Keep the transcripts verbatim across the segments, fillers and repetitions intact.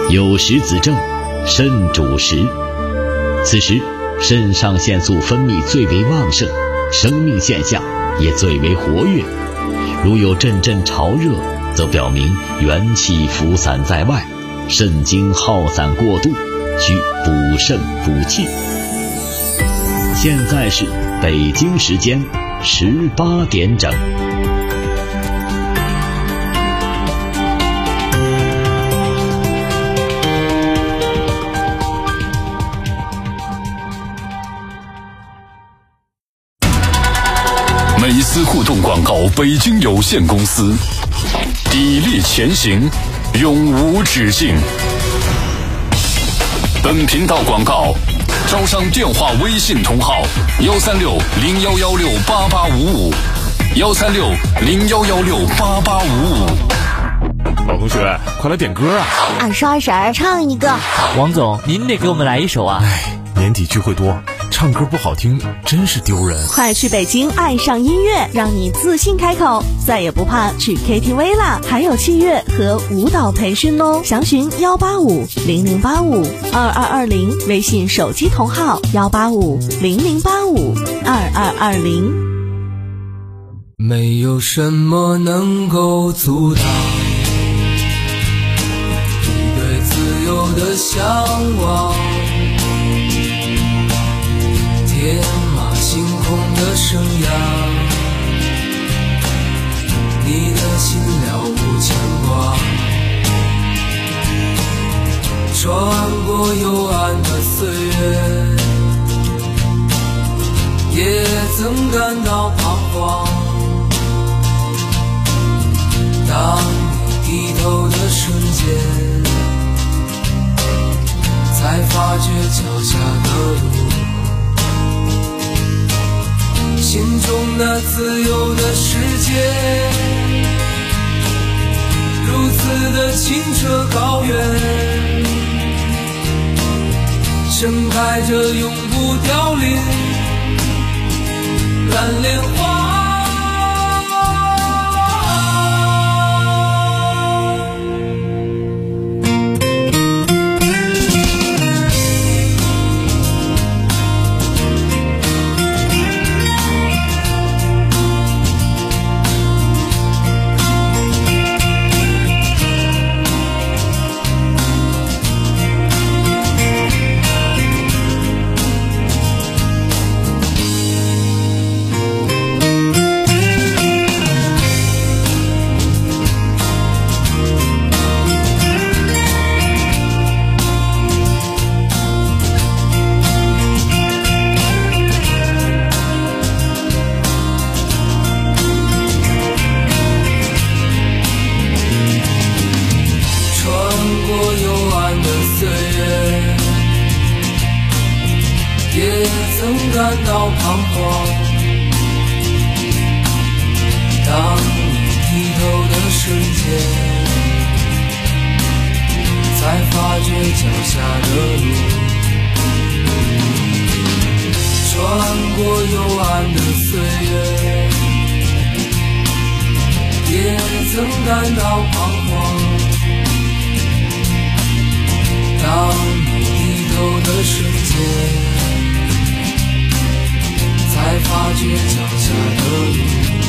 有时子正，肾主食。此时肾上腺素分泌最为旺盛，生命现象也最为活跃。如有阵阵潮热，则表明元气浮散在外，肾精耗散过度，需补肾补气。现在是北京时间十八点整。 美思互动广告北京有限公司，砥砺前行，永无止境。本频道广告招商电话微信同号幺三六零幺幺六八八五五，幺三六零幺幺六八八五五。 老同学，快来点歌啊！ 二十二婶唱一个。 王总，您得给我们来一首啊！ 哎，年底聚会多，唱歌不好听真是丢人。 快去北京爱上音乐，让你自信开口，再也不怕去 K T V 啦！还有器乐和舞蹈培训哦，详询幺八五零零八五二二二零，微信手机同号幺八五零零八五二二二零。 没有什么能够阻挡你对自由的向往，天马行空的生涯，你的心了无牵挂，穿过幽暗的岁月，也曾感到彷徨。当你低头的瞬间，才发觉脚下的路，心中那自由的世界，如此的清澈高远，盛开着永不凋零蓝莲花。感到彷徨，当你低头的瞬间，才发觉脚下的路，穿过幽暗的岁月，也曾感到彷徨。当你低头的瞬间，才发觉脚下的路，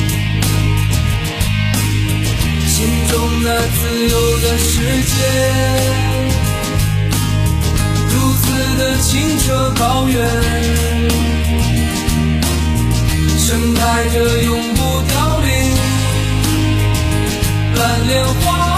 心中那自由的世界，如此的清澈高远，盛开着永不凋零蓝莲花。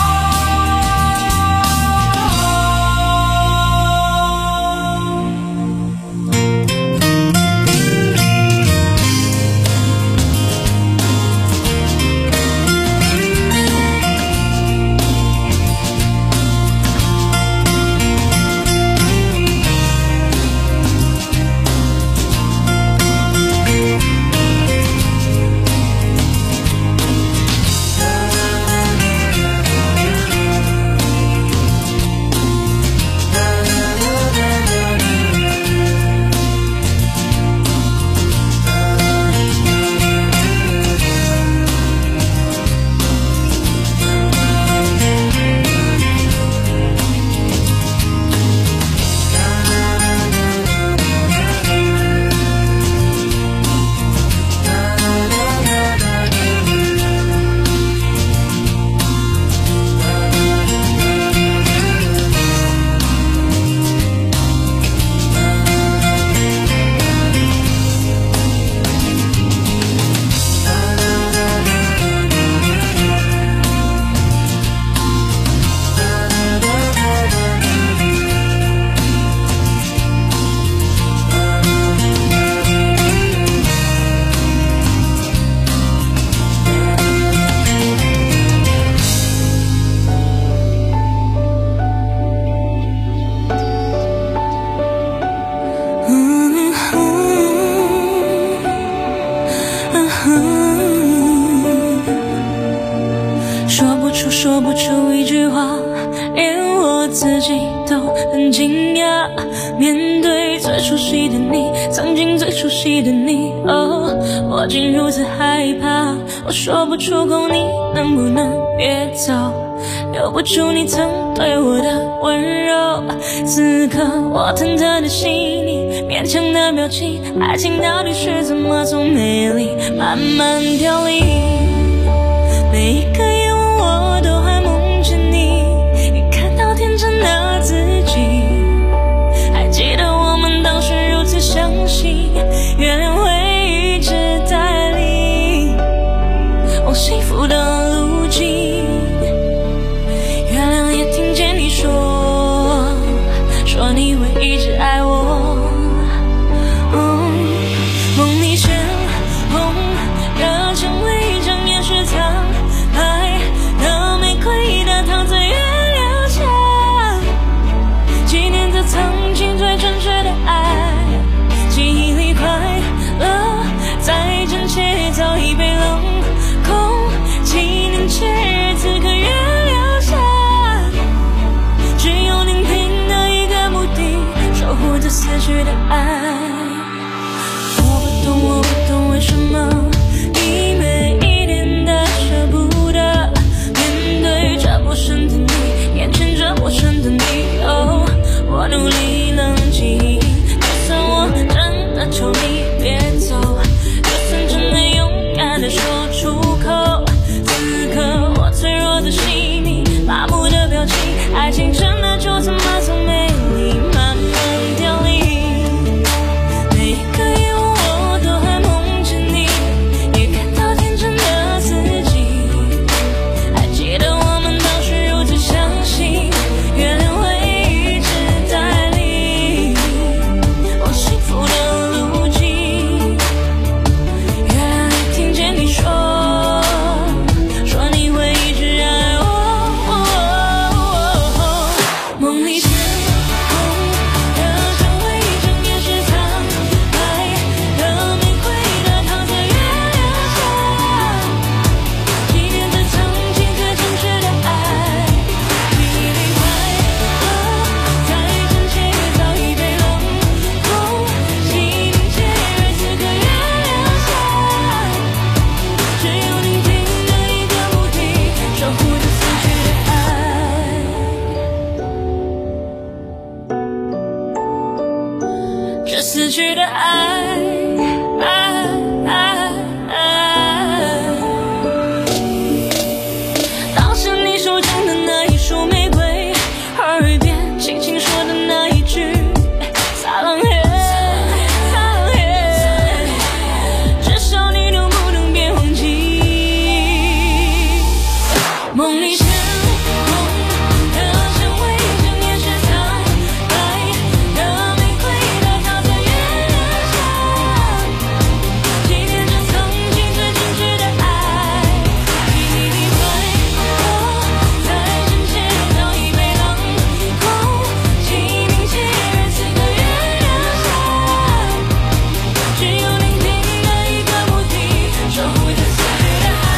出一句话，连我自己都很惊讶。面对最熟悉的你，曾经最熟悉的你，哦，我竟如此害怕。我说不出口，你能不能别走？留不住你曾对我的温柔。此刻我忐忑的心里，勉强的表情，爱情到底是怎么从美丽慢慢凋零？每一个夜晚我都还梦着你，你看到天真的自己。还记得我们当时如此相信，原谅会一直带领往幸福的路径。原谅也听见你说，说你会一直爱我。嗯，梦里鲜红的成为一张掩饰苍白的玫瑰的躺在月亮下，纪念着曾经最真挚的爱。记忆里快乐再真切早已被冷空，纪念节日此刻月亮下，只有聆听的一个目的，守护着死去的爱。我不懂，我不懂为什么你每一点的舍不得，面对这陌生的你，眼前这陌生的你，哦，我努力冷静，就算我真的求你别走，就算真的勇敢的说出口，此刻我脆弱的心里，麻木的表情，爱情真的就这么从美丽慢慢凋零。每一个夜晚我都还梦着你，也看到天真的自己。还记得我们当时如此相信，原谅会一直带领往幸福的路径。原来听见你说，说你会一直爱我。梦里鲜红的成为一张掩饰苍白的玫瑰的躺在月亮下，纪念着曾经最真挚的爱。记忆里快乐再真切早已被冷空，纪念节日此刻月亮下，只有聆听的一个目的，守护着死去的爱。这死去的爱，爱爱爱。当时你手中的那一束玫瑰，耳边轻轻说的那一句撒浪嘿撒浪嘿，至少你能不能别忘记。梦里鲜红的成为一张掩饰苍白的玫瑰的躺在月亮下，纪念着曾经最真挚的爱。记忆里快乐再真切早已被冷空，纪念节日此刻月亮下，只有聆听的一个目的，守护着死去的爱。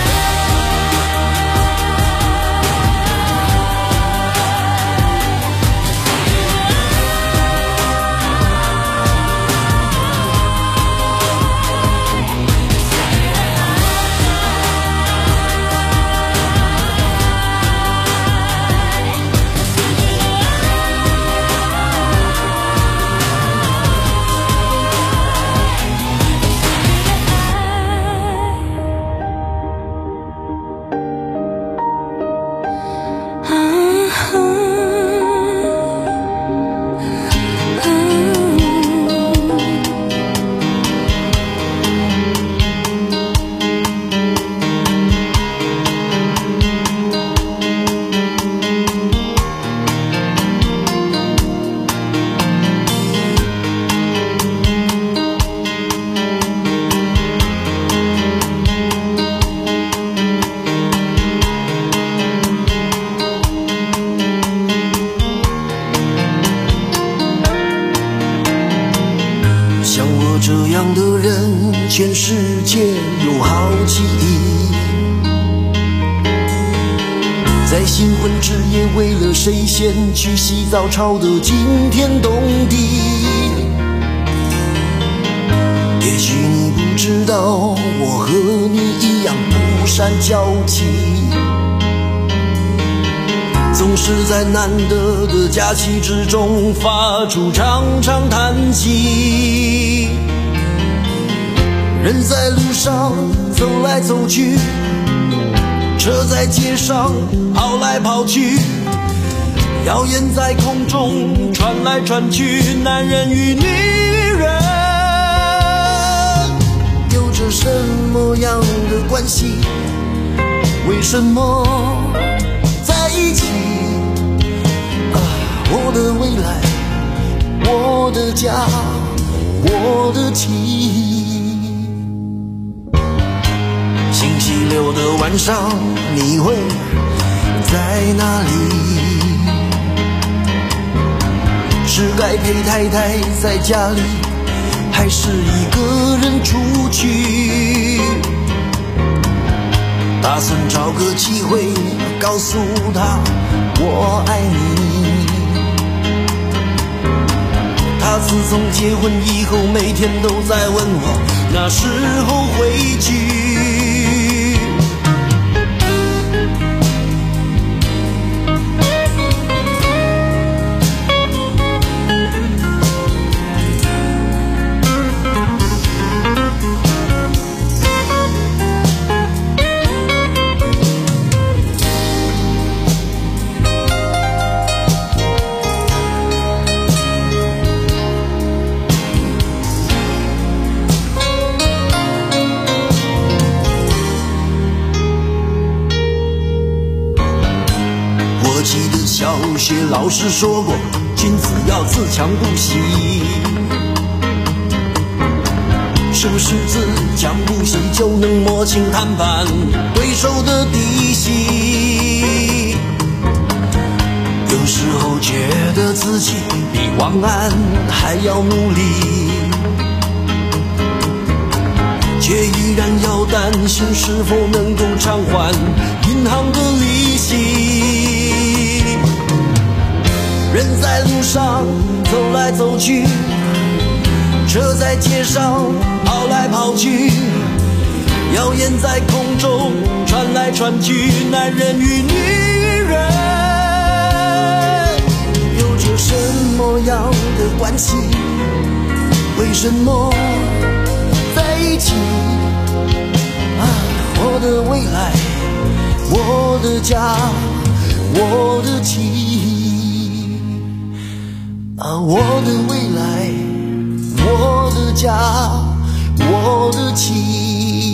像我这样的人，全世界有好几亿。 在新婚之夜，为了谁先去洗澡，吵得惊天动地。也许你不知道，我和你一样不善交际，总是在难得的假期之中发出长长叹息。人在路上走来走去，车在街上跑来跑去，谣言在空中传来传去，男人与女人有着什么样的关系？为什么在一起？啊，我的未来，我的家，我的妻。星期六的晚上，你会在哪里？是该陪太太在家里，还是一个人出去？打算找个机会告诉她我爱你。她自从结婚以后，每天都在问我那时候回去。小学老师说过，君子要自强不息。是不是自强不息就能摸清谈判对手的底细？有时候觉得自己比王安还要努力，却依然要担心是否能够偿还银行的利息。人在路上走来走去，车在街上跑来跑去，谣言在空中传来传去，男人与女人有着什么样的关系？为什么在一起？啊，我的未来，我的家，我的妻。啊，我的未来，我的家，我的妻。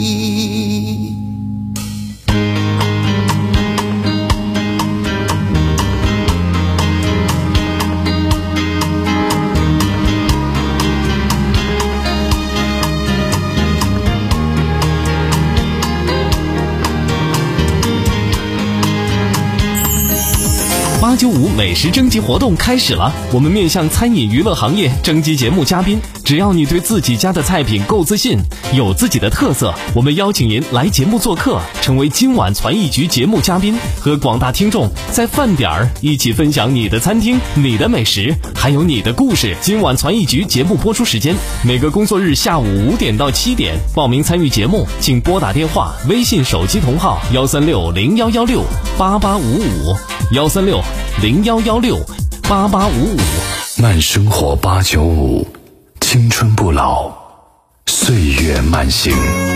八九五美食征集活动开始了，我们面向餐饮娱乐行业征集节目嘉宾，只要你对自己家的菜品够自信，有自己的特色，我们邀请您来节目做客，成为今晚传艺局节目嘉宾，和广大听众在饭点儿一起分享你的餐厅、你的美食，还有你的故事。今晚传艺局节目播出时间每个工作日下午五点到七点，报名参与节目请拨打电话、微信手机同号幺三六零幺幺六八八五五幺三六零幺幺六八八五五。 慢生活八九五，青春不老，岁月慢行。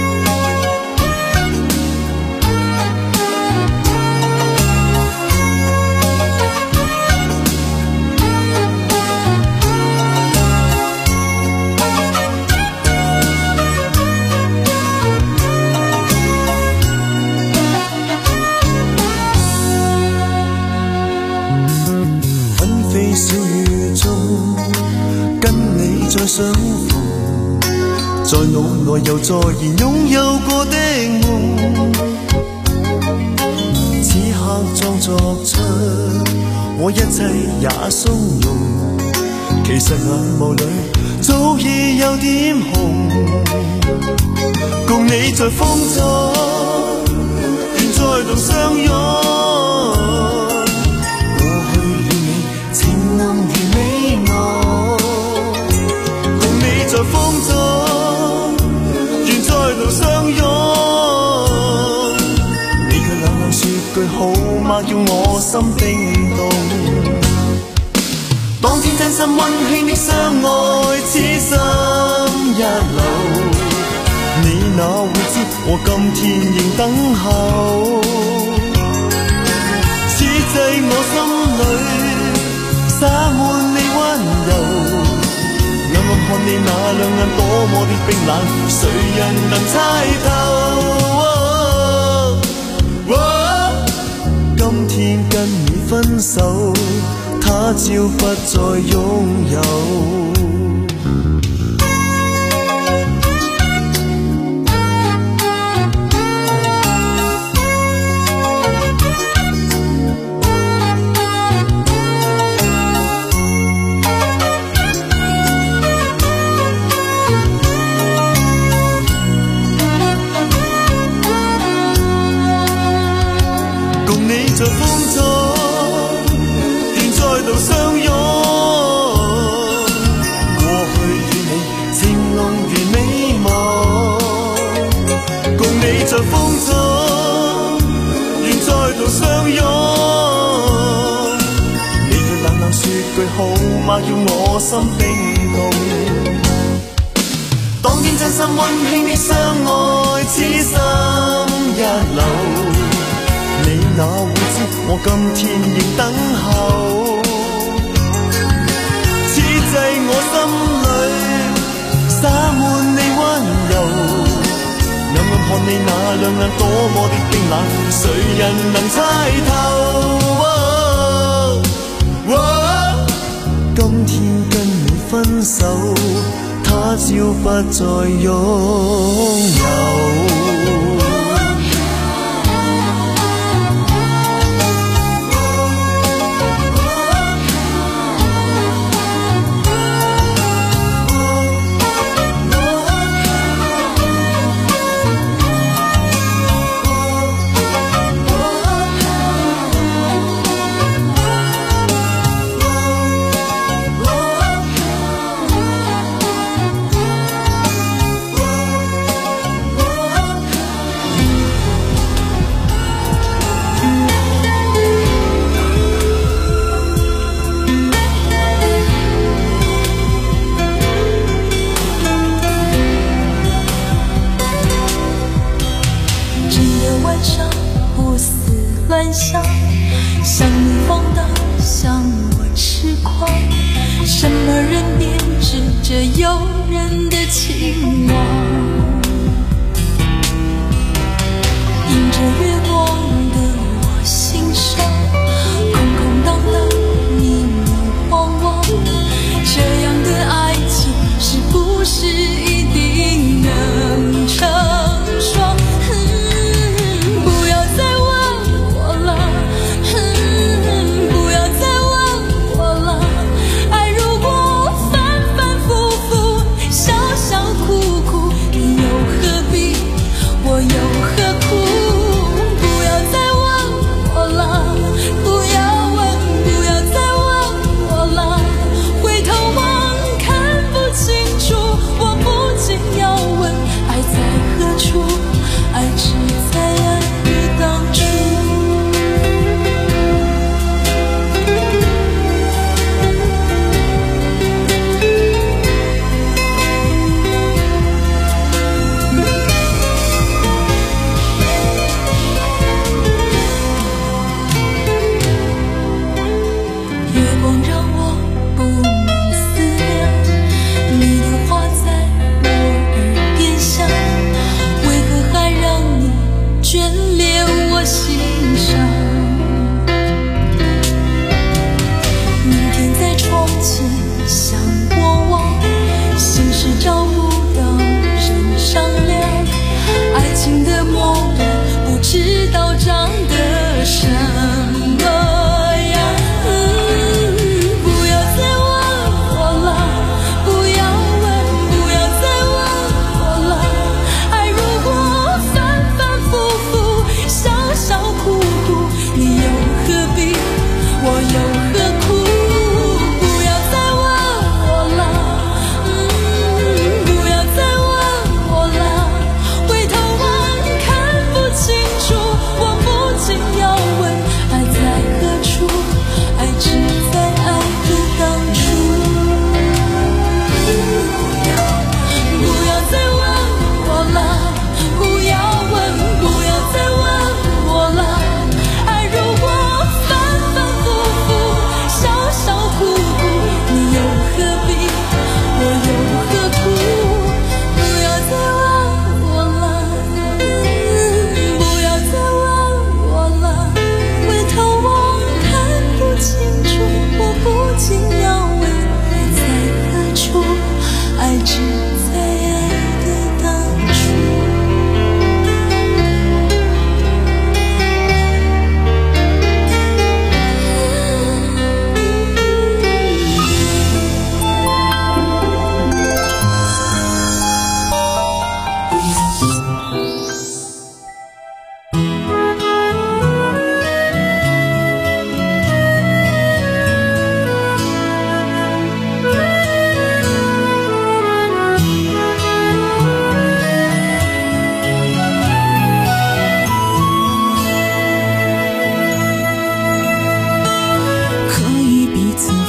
再相逢，在腦內又再現擁有過的夢，此刻裝作出我一切也鬆容，其實眼眸裏早已有點紅，共你在風中願再度相擁。 當天真心溫馨的相愛，此心一路，你哪會知我今天仍等候？此際我心裏灑滿你溫柔，兩眼看你那兩眼多麼的冰冷，誰人能猜透？哦哦、今天跟你分手，他朝不再擁有。在風中願再度相擁，過去與你情濃如美夢，共你在風中願再度相擁，你卻冷冷說句好嗎，叫我心冰凍。當天真心溫馨的相愛，此心一路，你哪會知我今天仍等候？此際我心裏灑滿你溫柔，兩眼看你那兩眼多麼的冰冷，誰人能猜透？哦哦、今天跟你分手，他朝不再擁有。 像你放荡，像我痴狂，什么人编织着诱人的情网？迎着月光的我心上，空空荡荡，迷迷惘惘，这样的爱情是不是一定能成双？不要再问我了，不要再问我了，爱如果反反复复，笑笑哭哭，你又何必，我又何苦？不要再问我了，不要问，不要再问我了，回头望看不清楚，我不禁要问，爱在何处？爱只在爱的当初。月光让我不能思量，你的话在我耳边响，为何还让你眷恋我心上？明天在窗前向我望，心事找不到人商量，爱情的模样不知道长得什么样。不要再问我了，不要问，不要再问我了，爱如果反反复复，笑笑哭哭，你又何必，我又何苦？不要再问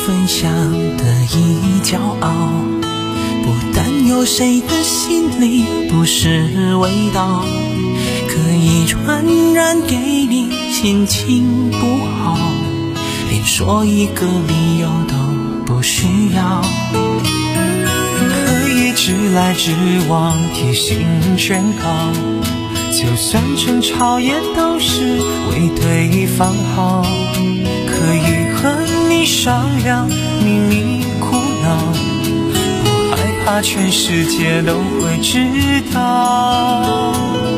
分享得意骄傲，不担忧谁的心里不是味道，可以传染给你心情不好，连说一个理由都不需要，可以直来直往贴心劝告，就算争吵也都是为对方好，可以和你商量秘密苦恼，不害怕全世界都会知道。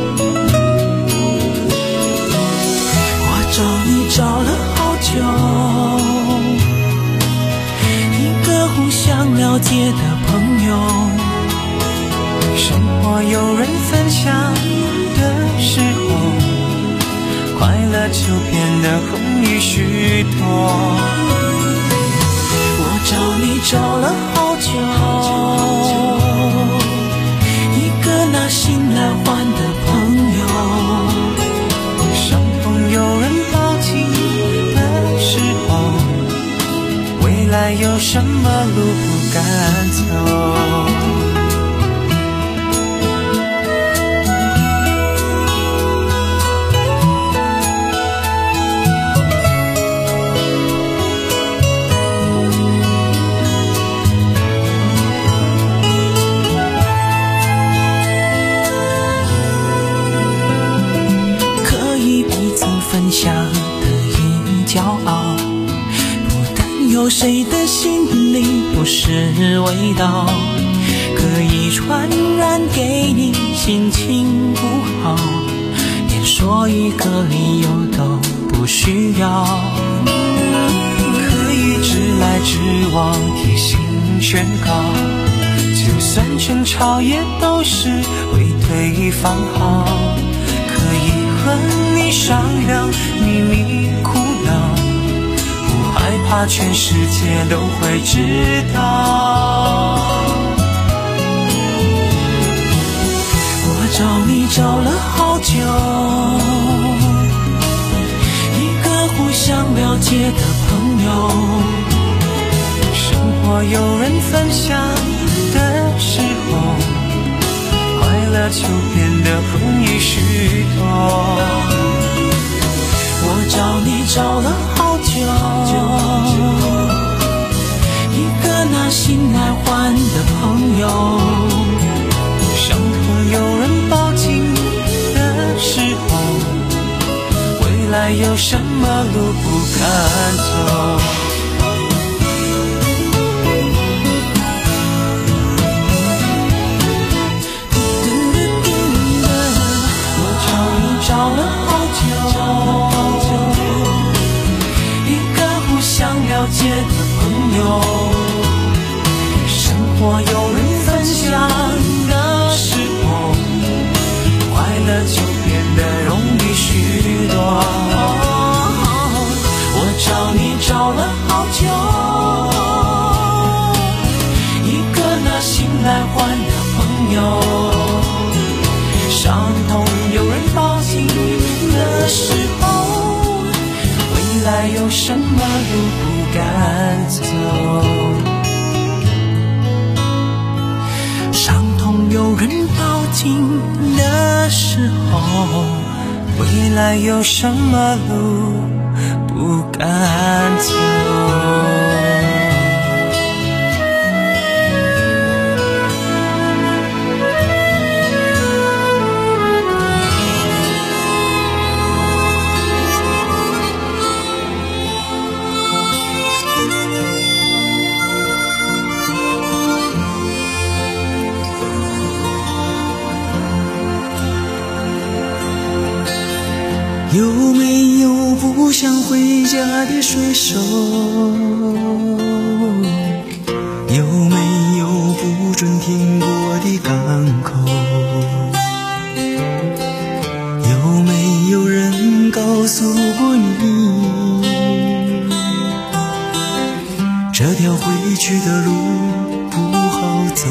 我找你找了好久，一个互相了解的朋友，生活有人分享的时候，快乐就变得容易许多。我找你找了好久，一个拿心来换的朋友，伤痛有人抱紧的时候，未来有什么路不敢走。分享得意骄傲，不担忧谁的心里不是味道，可以传染给你心情不好，连说一个理由都不需要，可以直来直往贴心劝告，就算争吵也都是为对方好，可以和你商量秘密苦恼，不害怕全世界都会知道。我找你找了好久，一个互相了解的朋友，生活有人分享的时候，快乐就变得容易许多。我找你找了好久，一个拿心来换的朋友，伤痛有人抱紧的时候，未来有什么路不敢走。找了好久，一个互相了解的朋友，生活有人分享的时候，快乐就变得容易许多。我找你找了好久，一个拿心来换的朋友，伤痛有人抱紧的时候，未来有什么路不敢走？伤痛有人抱紧的时候，未来有什么路不敢走？ 有没有不想回家的水手？有没有不准停泊的港口？有没有人告诉过你，这条回去的路不好走？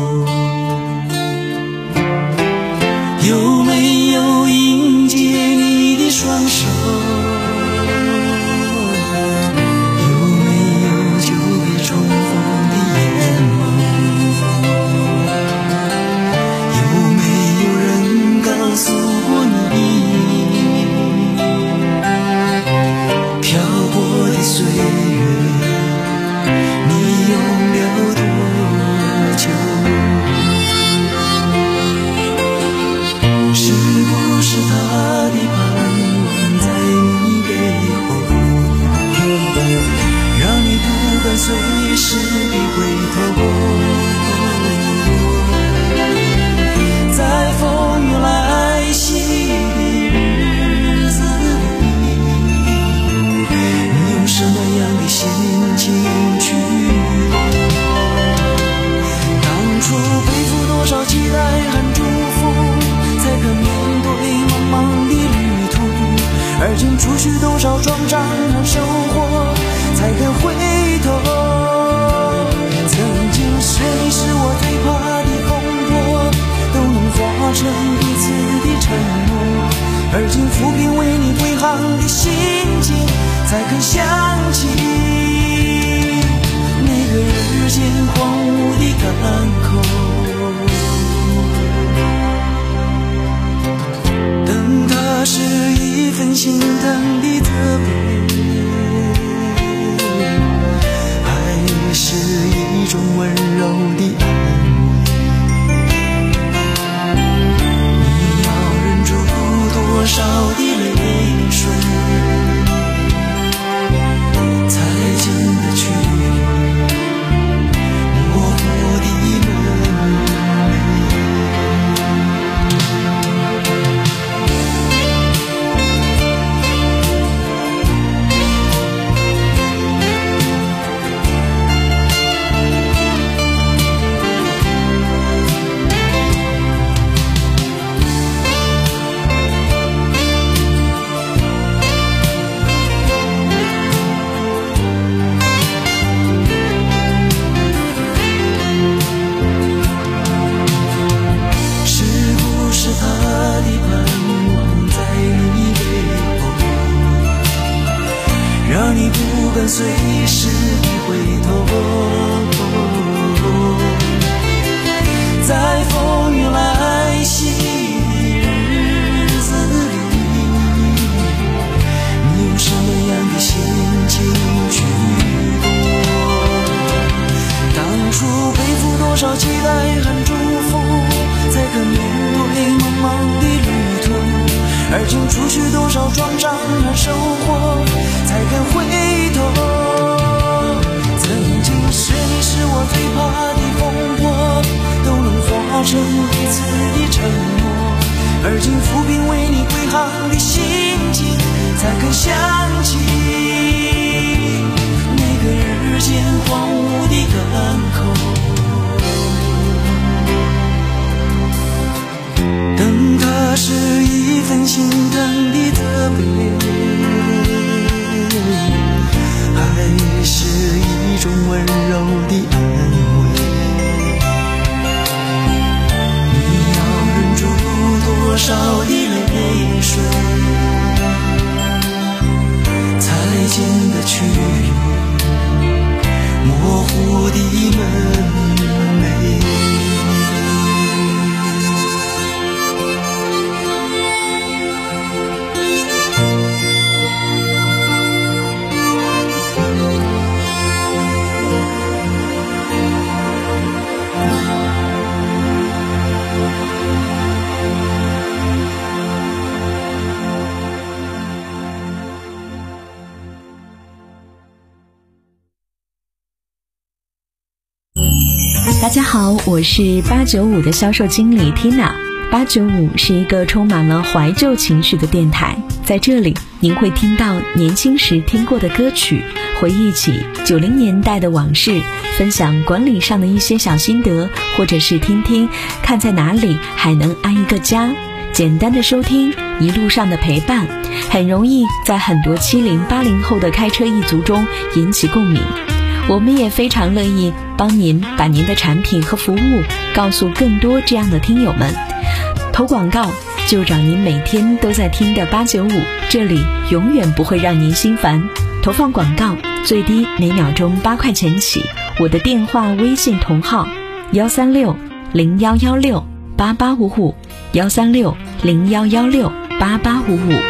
有没有迎接你的双手？有没有就心情去过。当初背负多少期待和祝福，才肯面对茫茫的旅途，而今除去多少创伤和收获，才肯回头。曾经是你是我最怕的风波，都能化成彼此的承诺，而今抚平为你归航的心情，才肯想起那个日渐荒芜的港口。等它是一份心疼的责备，还是一种温柔的安慰？你要忍住多少的泪水，才经得去模糊的门楣？随时回头，在风雨来袭的日子里，你用什么样的心情去过？当初背负多少期待和祝福，才肯面对茫茫的旅途，而今除去多少创伤和收获，才肯回头。曾经是你是我最怕的风波，都能化成彼此的承诺，而今抚平为你归航的心情，才肯想起那个日渐荒芜的港口。等它是一份心疼的责备，还是一种温柔的安慰？你要忍住多少的泪水，才经得去模糊的门楣？ 大家好，我是八九五的销售经理 Tina。 八九五是一个充满了怀旧情绪的电台，在这里您会听到年轻时听过的歌曲，回忆起九零年代的往事，分享管理上的一些小心得，或者是听听看在哪里还能安一个家。简单的收听，一路上的陪伴，很容易在很多七零八零后的开车一族中引起共鸣。我们也非常乐意帮您把您的产品和服务告诉更多这样的听友们。投广告就找您每天都在听的八九五，这里永远不会让您心烦。投放广告最低每秒钟八块钱起，我的电话微信同号幺三六零幺幺六八八五五，幺三六零幺幺六八八五五。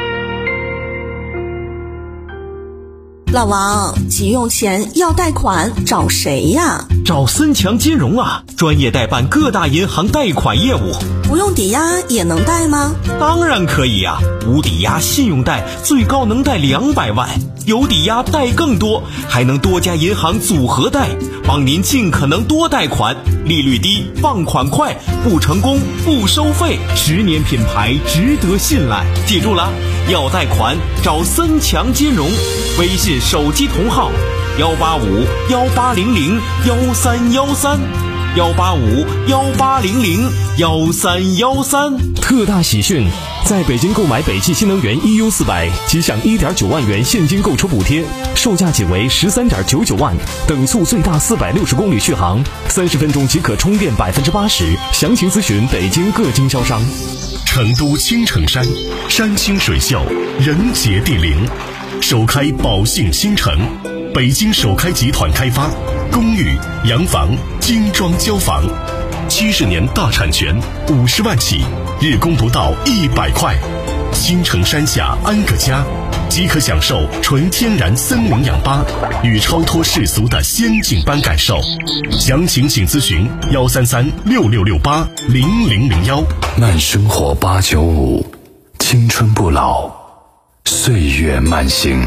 老王，急用钱要贷款找谁呀？ 找森强金融啊，专业代办各大银行贷款业务。 不用抵押也能贷吗？ 当然可以啊，无抵押信用贷最高能贷两百万，有抵押贷更多，还能多家银行组合贷，帮您尽可能多贷款，利率低，放款快，不成功不收费，十年品牌值得信赖。记住了， 要贷款找三强金融，微信手机同号幺八五幺八零零幺三幺三幺八五幺八零零幺三幺三。 特大喜讯！在北京购买北汽新能源 E U 四百，即享 一点九万元现金购车补贴，售价仅为十三点九九万，等速最大四百六十公里续航，三十分钟即可充电百分之八十。详情咨询北京各经销商。 成都青城山，山清水秀，人杰地灵，首开宝兴新城，北京首开集团开发，公寓、洋房、精装交房，七十年大产权，五十万起，日供不到一百块。青城山下安个家，即可享受纯天然森林氧吧与超脱世俗的仙境般感受。详情请咨询幺三三六六六八零零零幺。 慢生活八九五，青春不老，岁月慢行。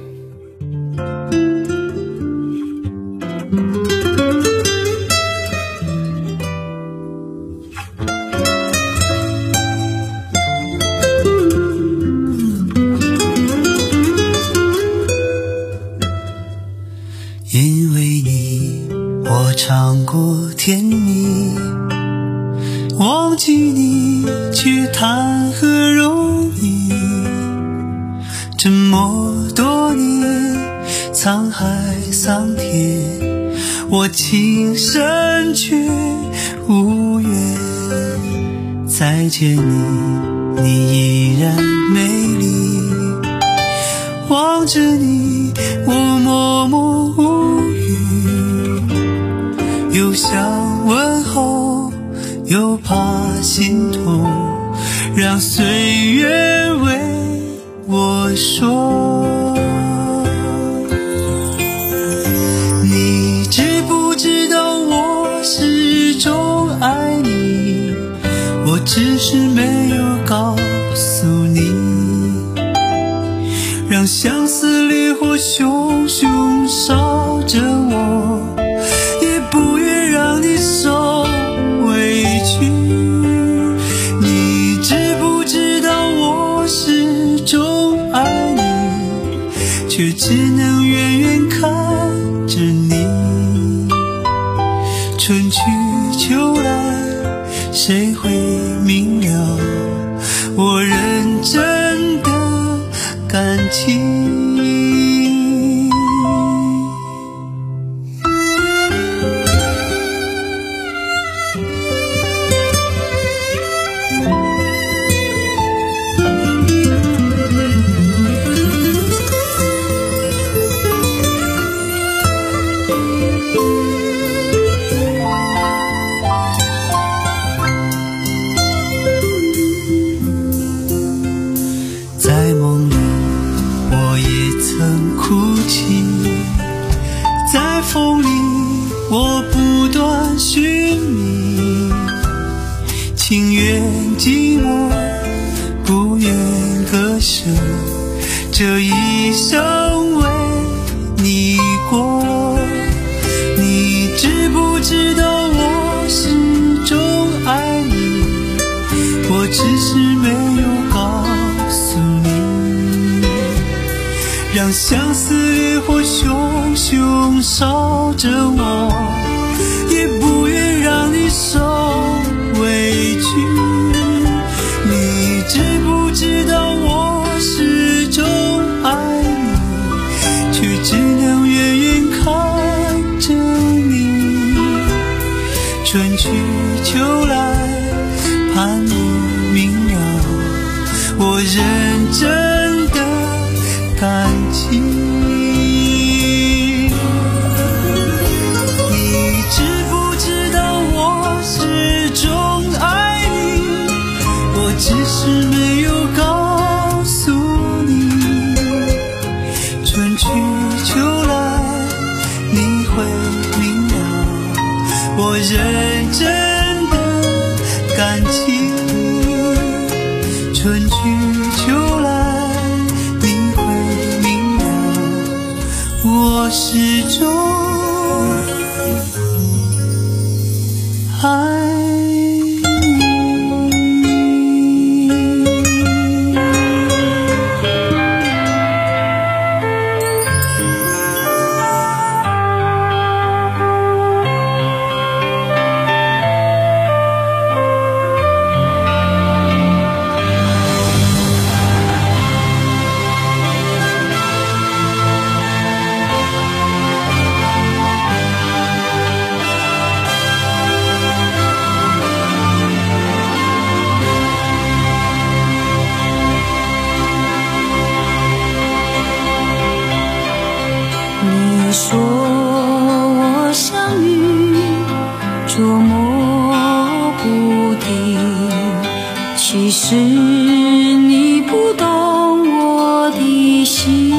因为你，我尝过甜蜜，忘记你却谈何容易。这么多年，沧海桑田，我情深却无缘。再见你，你依然美丽，望着你，我默默无语，又想问候，又怕心痛，让岁月为我说。你知不知道我始终爱你，我只是没有告诉你，让相思烈火熊熊烧着我，也不愿让你受委屈。你知不知道我始终爱你，却只能远远看着你。春去秋来，谁会明了我认真的感情？在梦里我也曾哭泣，在风里我不断寻觅，情愿寂寞，不愿割舍，这一生为你过。你知不知道我始终爱你，我只是没有告诉你，让相思烈火熊熊烧着我，也不愿让你受委屈。你知不知道我始终爱你，却只能远远看着你。春去秋来，盼我明了我认真的感情。你知不知道我始终爱你，我只是没有告诉你。春去秋来，你会明了我认真的感情。春去秋来，你会明了我始终爱你。 说我像雨捉摸不定，其实你不懂我的心。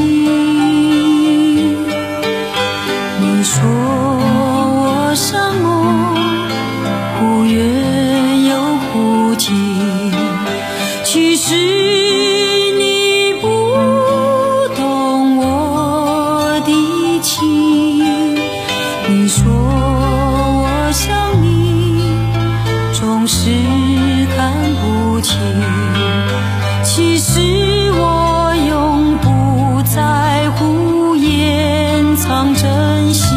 你说我像梦，忽远又忽近，其实你不懂我的情。你说我像你，总是看不清，其实我永不在乎，掩藏真心。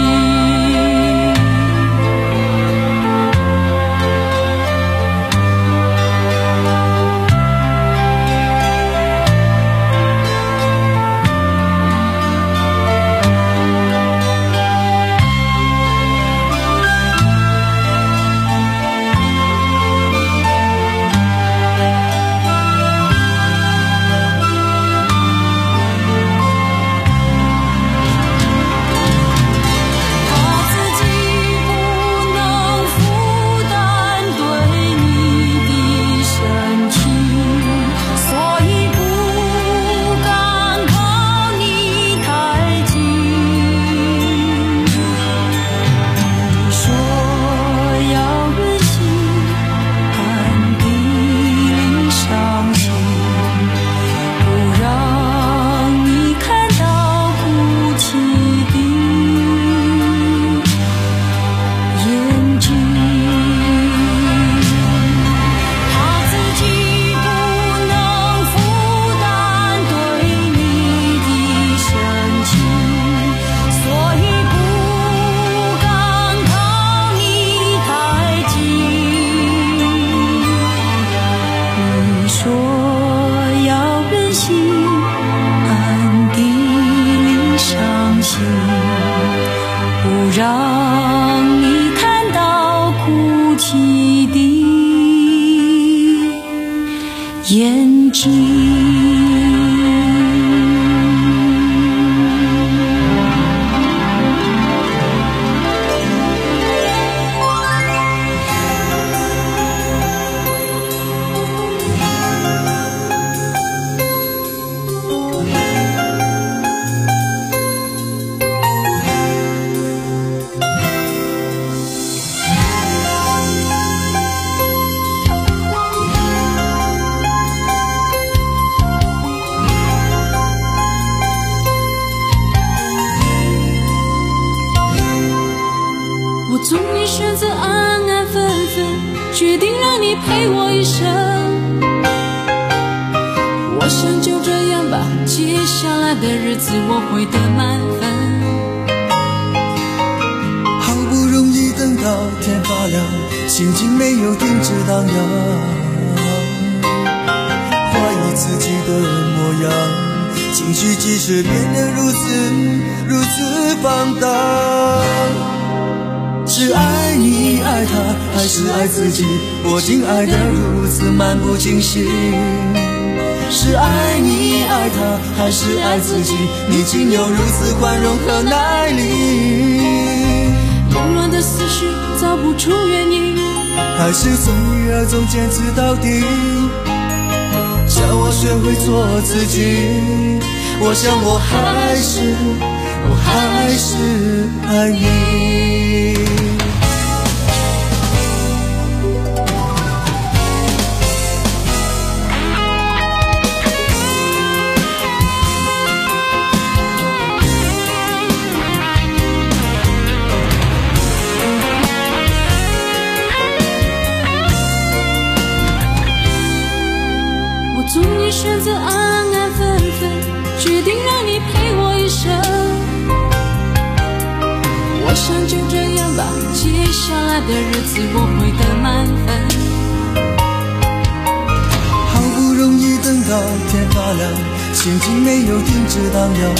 让你看到哭泣的眼睛。终于选择安安分分，决定让你陪我一生。我想就这样吧，接下来的日子我会得满分。 好不容易等到天发亮，心情没有停止荡漾，怀疑自己的模样，情绪即使变得如此如此放荡。是爱你爱他还是爱自己，我竟爱得如此漫不经心。是爱你爱他还是爱自己，你竟有如此宽容和耐力。 凌乱的思绪找不出原因， 还是从一而终坚持到底，叫我学会做自己。我想我还是我还是爱你。 终于选择安安分分，决定让你陪我一生。我想就这样吧，接下来的日子我会得满分。 好不容易等到天发亮，心情没有停止荡漾，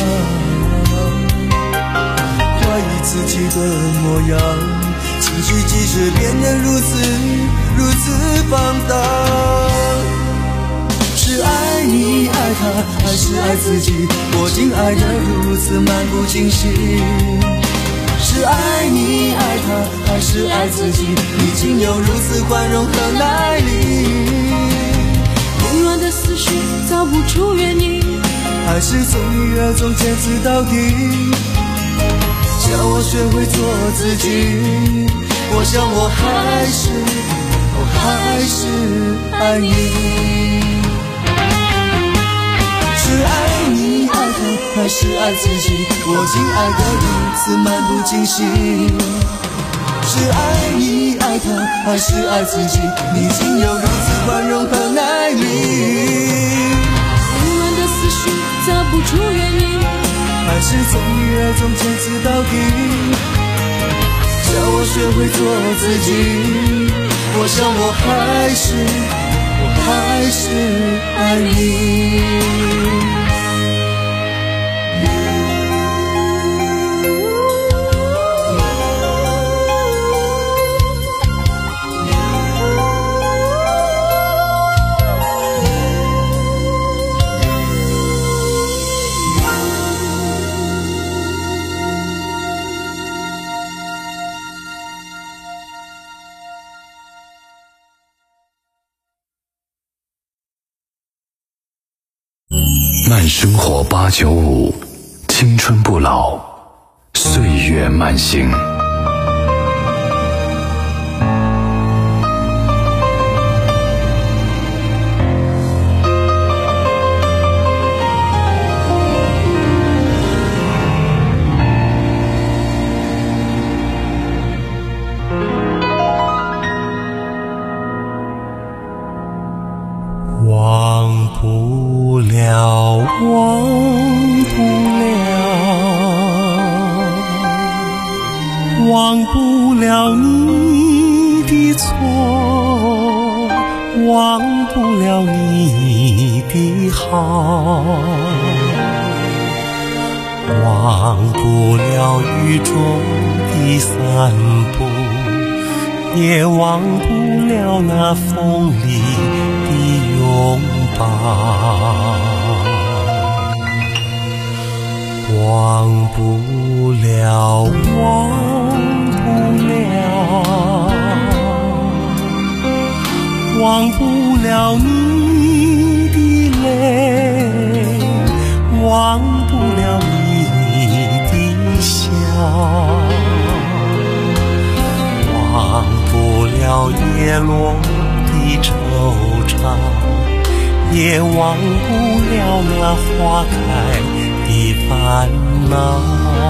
怀疑自己的模样，情绪即使变得如此如此放荡。是爱爱你爱他还是爱自己？我竟爱得如此漫不经心。是爱你爱他还是爱自己？你竟有如此宽容和耐力。 混乱的思绪找不出原因， 还是从一而终坚持到底，叫我学会做自己。我想我还是我还是爱你。是爱你爱他还是爱自己？我竟爱得如此漫不经心。是爱你爱他还是爱自己？你竟有如此宽容和耐力。 混乱的思绪找不出原因， 还是从一而终坚持到底，叫我学会做自己。我想我还是我还是爱你。 慢生活八九五，青春不老，岁月慢行。 忘不了，忘不了，忘不了你的错，忘不了你的好，忘不了雨中的散步，也忘不了那风里的拥抱，忘不了，忘不了，忘不了你的泪，忘不了你的笑，忘不了叶落的惆怅，也忘不了那花开的烦恼。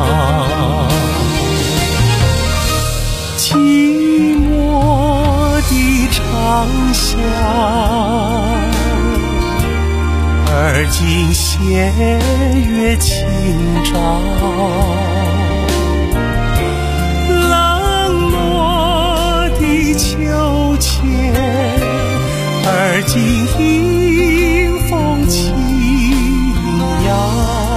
寂寞的长巷，而今斜月清照，冷落的秋千，而今迎风轻摇，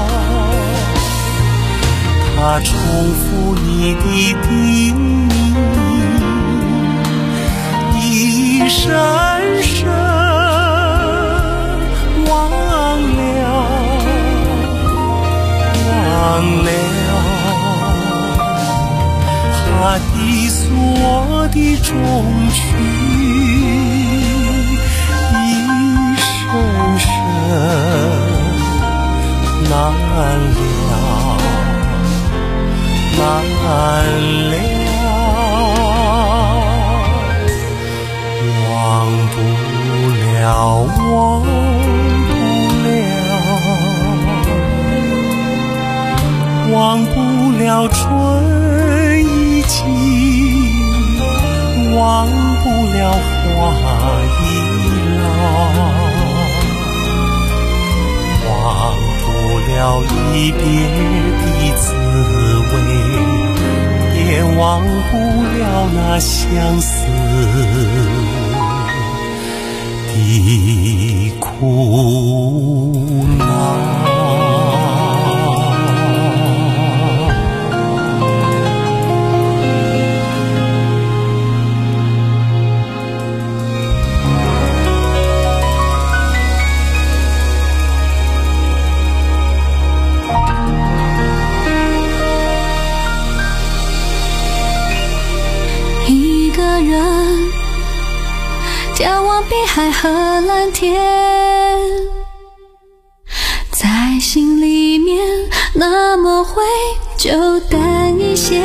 它重复你的叮咛，一声声忘了，忘了它的所的衷曲，一声声难了，难了，忘不了，忘不了，忘不了春已尽，忘不了花已老，忘不了离别的滋味，也忘不了那相思的苦恼。 人，眺望碧海和蓝天，在心里面那么灰就淡一些，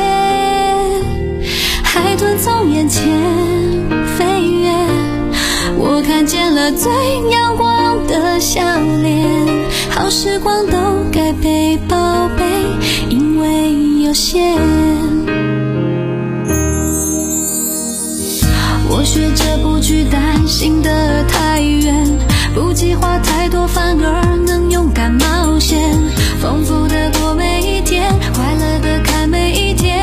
海豚从眼前飞越，我看见了最阳光的笑脸，好时光都该被宝贝，因为有限。我学着不去担心的太远，不计划太多，反而能勇敢冒险，丰富的过每一天，快乐的看每一天。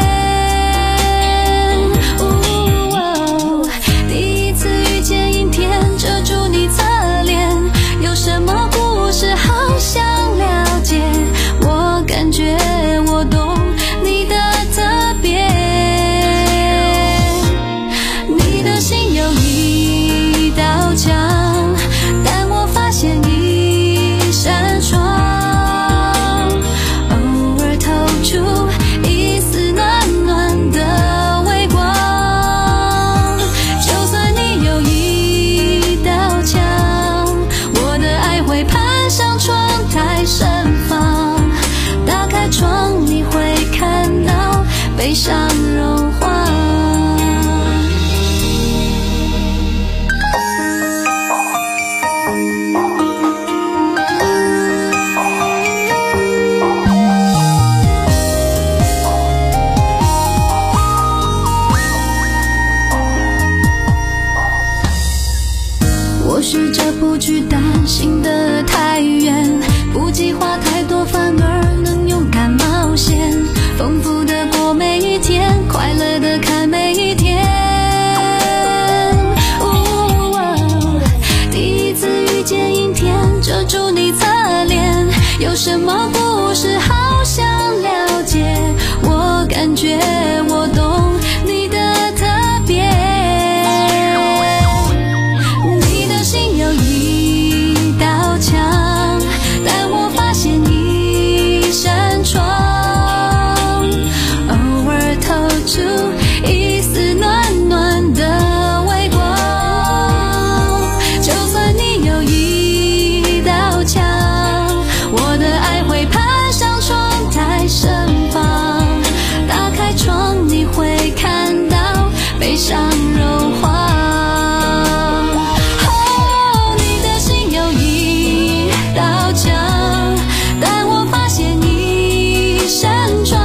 哦，第一次遇见影片遮住你侧脸，有什么故事好想了解，我感觉我懂你的特别，你的心有一道墙，但我发现一扇窗，偶尔透出一丝暖暖的微光，就算你有一道墙，我的爱会攀上窗台盛放，打开窗你会看到悲伤融化。我试着不去担心的太远，不计划太多，反而能勇敢冒险，丰富的过每一天，快乐的看每一天。哦，第一次遇见影片遮住你侧脸，有什么故事好想了解，我感觉我懂你的特别，你的心有一道墙，但我发现一扇窗，偶尔透出一丝暖暖的微光，就算你有一道墙，我的爱会攀上窗台盛放，打开窗你会看到悲伤融化。哦，你的心有一道墙，但我发现一扇窗，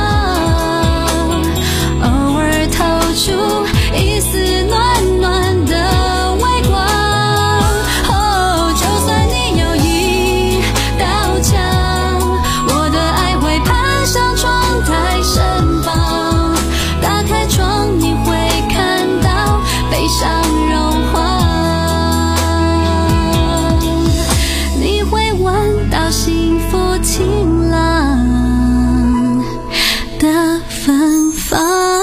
偶尔透出一丝暖暖的微光。哦，就算你有一道墙，我的爱会攀上窗台盛放，打开窗你会看到悲伤融化，你会闻到幸福晴朗的芬芳。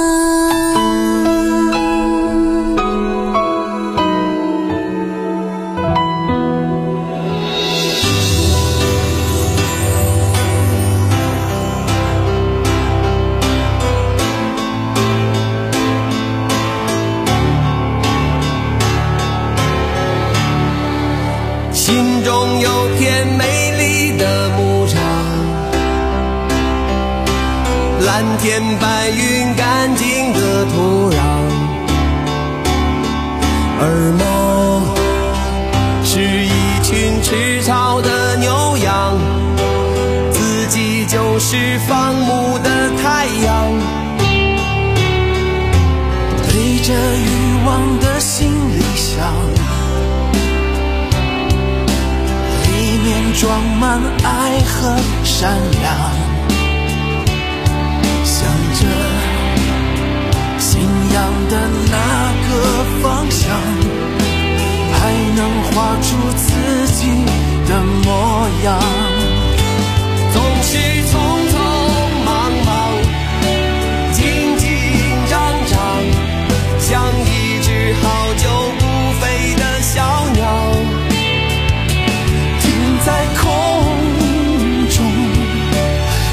心中有片美丽的牧场，蓝天白云干净的土壤，而梦是一群吃草的牛羊，自己就是放牧的太阳， 背着欲望的行李箱，里面装满爱和善良，向着信仰的那个方向，还能画出自己的模样。 总是匆匆忙忙，紧紧张张，像一只好久不飞的小鸟， 停在空中，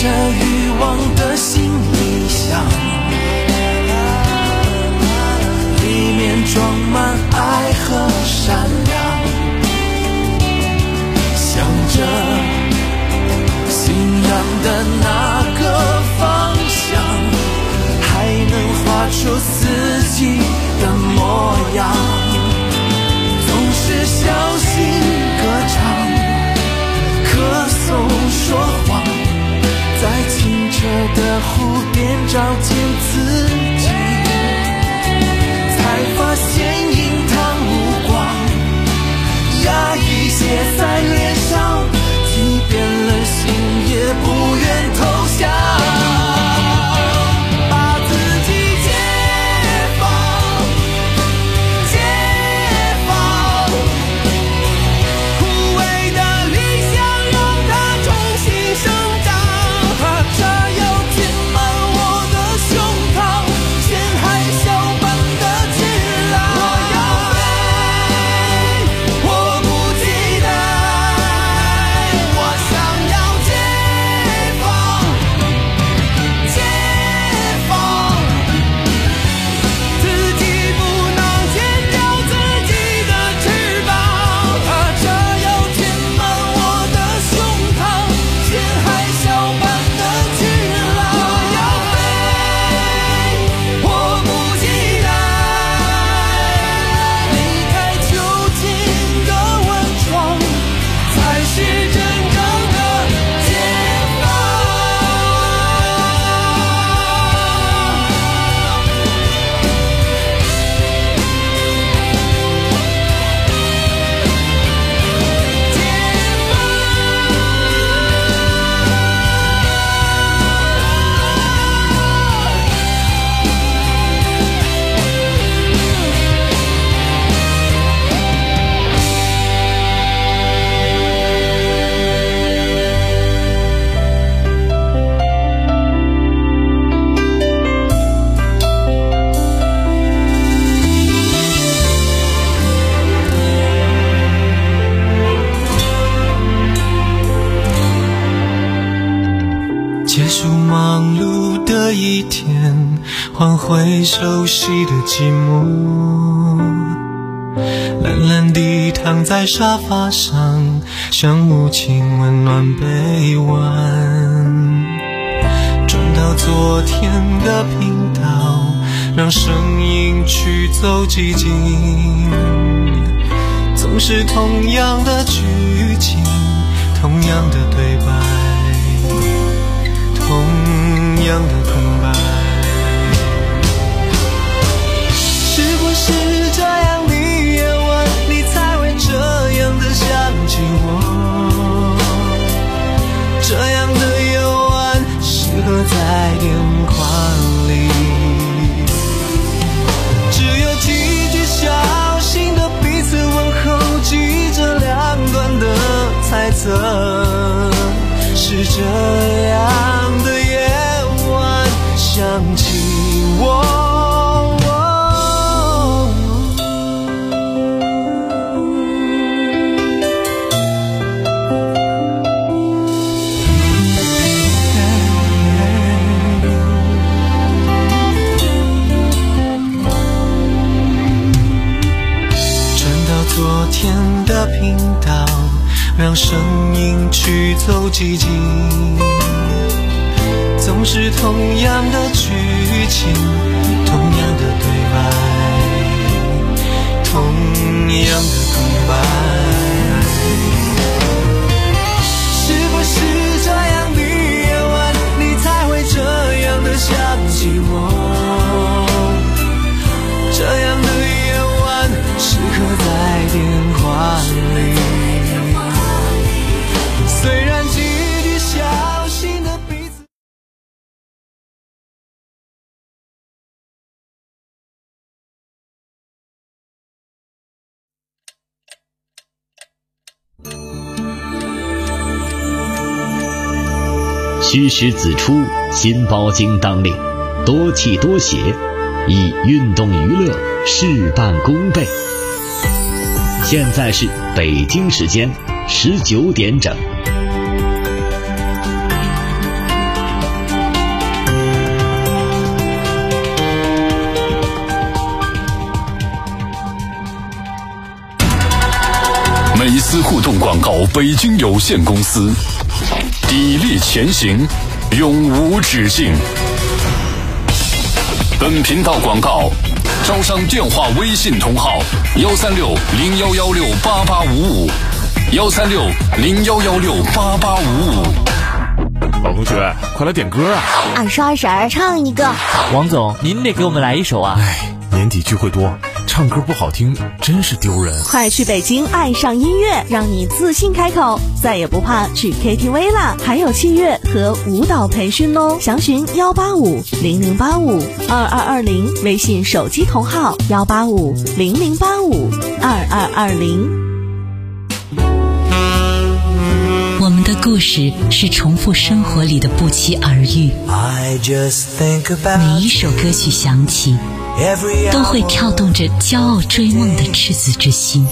着欲望的行李箱，里面装满爱和善良，向着信仰的那个方向，还能画出四季的模样。总是小心歌唱，歌颂说谎，在清澈的湖边照见自己，才发现印堂无光，压抑写在脸上，即便了心也不愿投降。结束忙碌的一天，换回熟悉的寂寞，懒懒地躺在沙发上，像母亲温暖臂弯，转到昨天的频道，让声音驱走寂静，总是同样的剧情，同样的对白，同样的空白。是不是这样的夜晚，你才会这样的想起我？这样的幽暗适合在电话里，只有几句小心的彼此问候，记着两端的猜测。是这样的夜晚想起我，转到昨天的频道，让声音驱走寂静，总是同样的剧情，同样的对白，同样的空白。是不是这样的夜晚，你才会这样的想起我？这样的夜晚适合在电话里，虽然几句小心的彼此。 虚实子出，心包经当令，多气多血，以运动娱乐事半功倍。现在是北京时间十九点整。 众广告北京有限公司，砥砺前行，永无止境。本频道广告招商电话微信同号幺三六零幺幺六八八五五幺三六零幺幺六八八五五。 老同学，快来点歌啊！ 二十二婶唱一个。 王总，您得给我们来一首啊！ 哎，年底聚会多，唱歌不好听真是丢人。 快去北京爱上音乐，让你自信开口，再也不怕去 K T V 啦！还有器乐和舞蹈培训哦，详询幺八五零零八五二二二零，微信手机同号幺八五零零八五二二二零。 我们的故事是重复生活里的不期而遇，每一首歌曲响起都会跳动着骄傲追梦的赤子之心。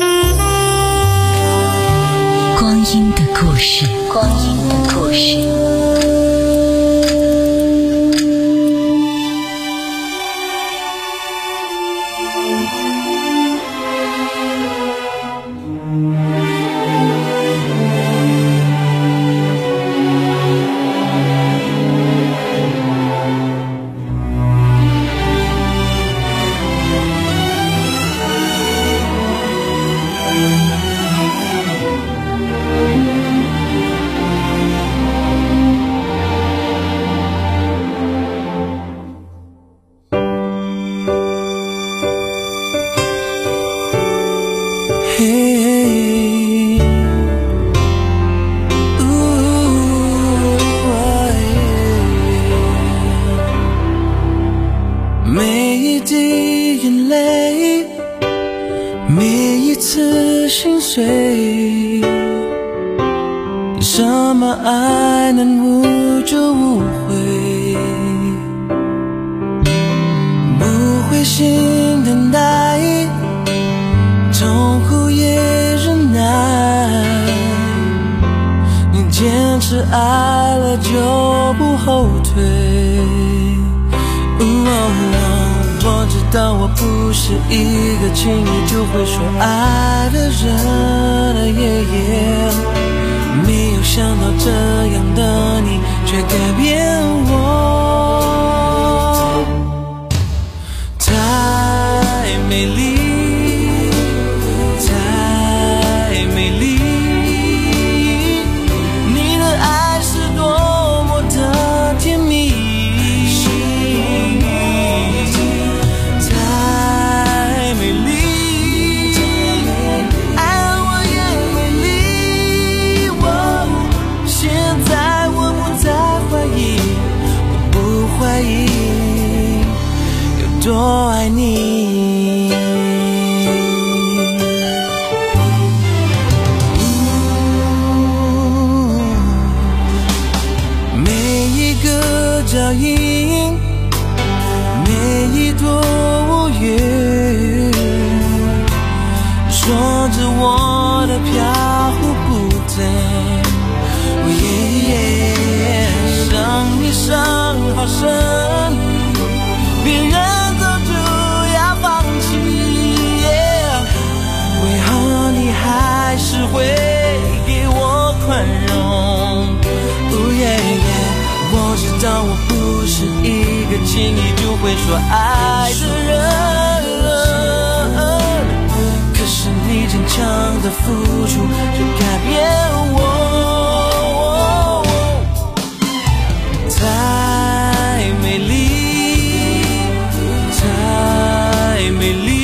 光阴的故事，光阴的故事。 每一滴眼泪，每一次心碎，什么爱能无就无悔？不灰心等待，痛苦也忍耐，你坚持爱了就不后退。我知道我不是一个轻易就会说爱的人，耶耶，没有想到这样的你却改变我，太美丽，太美丽，你的爱是多么的甜蜜，多爱你，每一个脚印，每一朵乌云，说着我的飘忽不定，伤你伤好深，别人还是会给我宽容，哦耶耶，我知道我不是一个轻易就会说爱的人，可是你坚强的付出却改变我，太美丽，太美丽，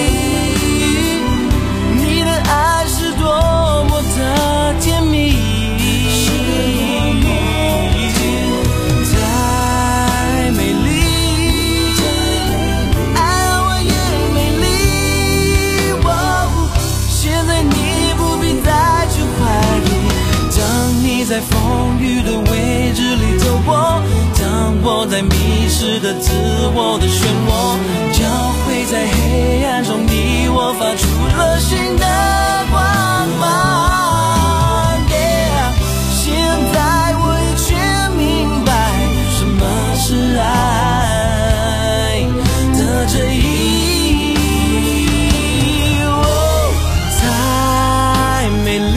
在风雨的位置里走过，当我在迷失的自我的漩涡，交汇在黑暗中，你我发出了新的光芒、yeah, 现在我已全明白什么是爱的这意义、哦、太美丽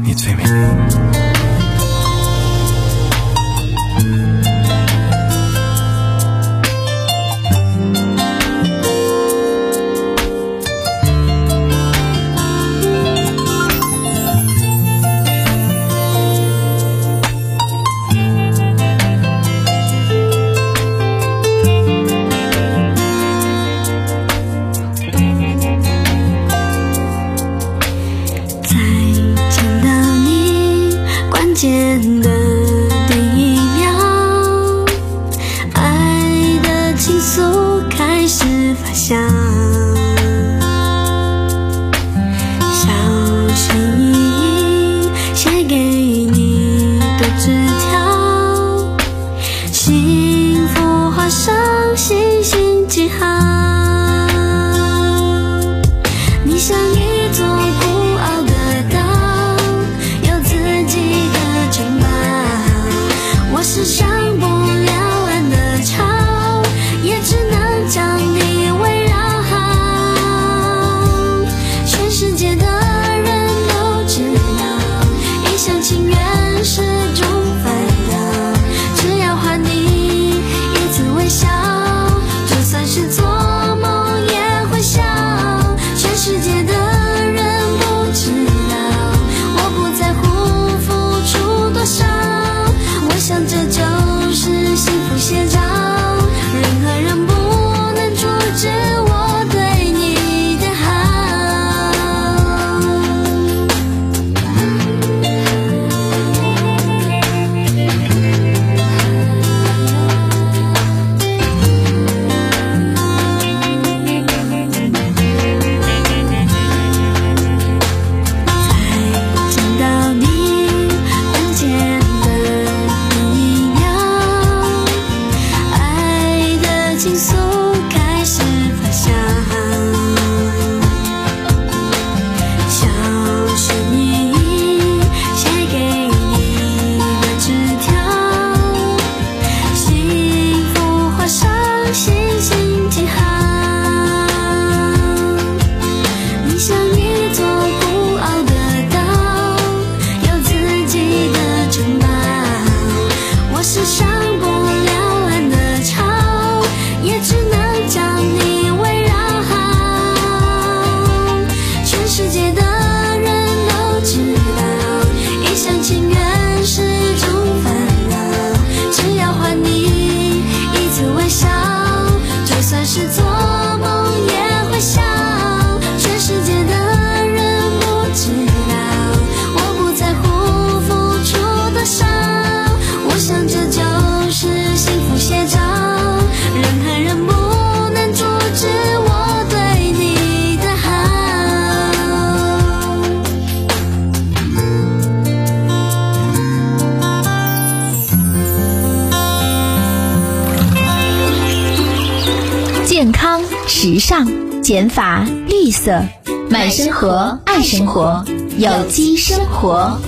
你最美。 间的第一秒，爱的情愫开始发酵，小心翼翼写给你的纸条，幸福画上星星记号，你像一座孤傲的岛，我是上不了岸的潮，也只能将你围绕。全世界的人都知道，一厢情愿是种烦恼。只要换你一次微笑，就算是做梦也会笑。全世界的人不知道，我不在乎付出多少。想这就是幸福写照，任何人不能阻止我对你的才见到你关键情愫开始发酵，小心翼翼写给你的纸条，幸福画上星星记号，你像一座孤傲的岛，有自己的城堡，我是上不了岸的潮，也只能将你围绕。全世界的人都知道，一厢情愿是种烦恼。只要换你一次微笑，就算是做梦也会笑。全世界的人不知道，我不在乎付出多少。我想这就是幸福写照，任何人不能阻止我对你的好。健康、时尚、减法、绿色，买生活，爱生活，有机生活。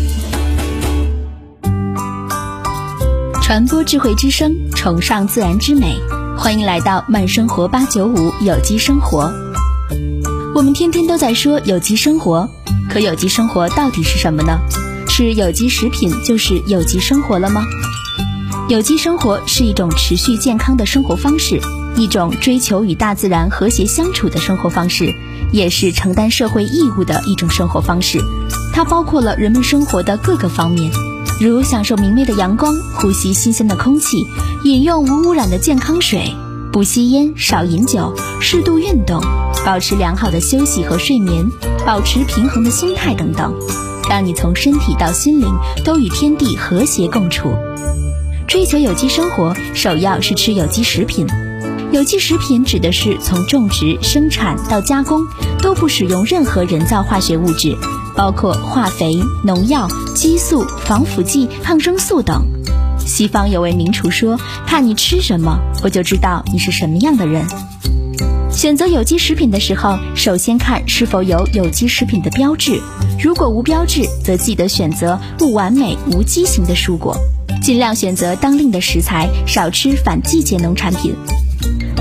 传播智慧之声，崇尚自然之美，欢迎来到慢生活八九五有机生活。我们天天都在说有机生活，可有机生活到底是什么呢？吃有机食品就是有机生活了吗？有机生活是一种持续健康的生活方式，一种追求与大自然和谐相处的生活方式，也是承担社会义务的一种生活方式。它包括了人们生活的各个方面，如享受明媚的阳光，呼吸新鲜的空气，饮用无污染的健康水，不吸烟，少饮酒，适度运动，保持良好的休息和睡眠，保持平衡的心态等等，让你从身体到心灵都与天地和谐共处。追求有机生活，首要是吃有机食品。有机食品指的是从种植、生产到加工都不使用任何人造化学物质，包括化肥、农药、激素、防腐剂、抗生素等。西方有位名厨说，看你吃什么，我就知道你是什么样的人。选择有机食品的时候，首先看是否有有机食品的标志，如果无标志，则记得选择不完美无畸形的蔬果，尽量选择当令的食材，少吃反季节农产品。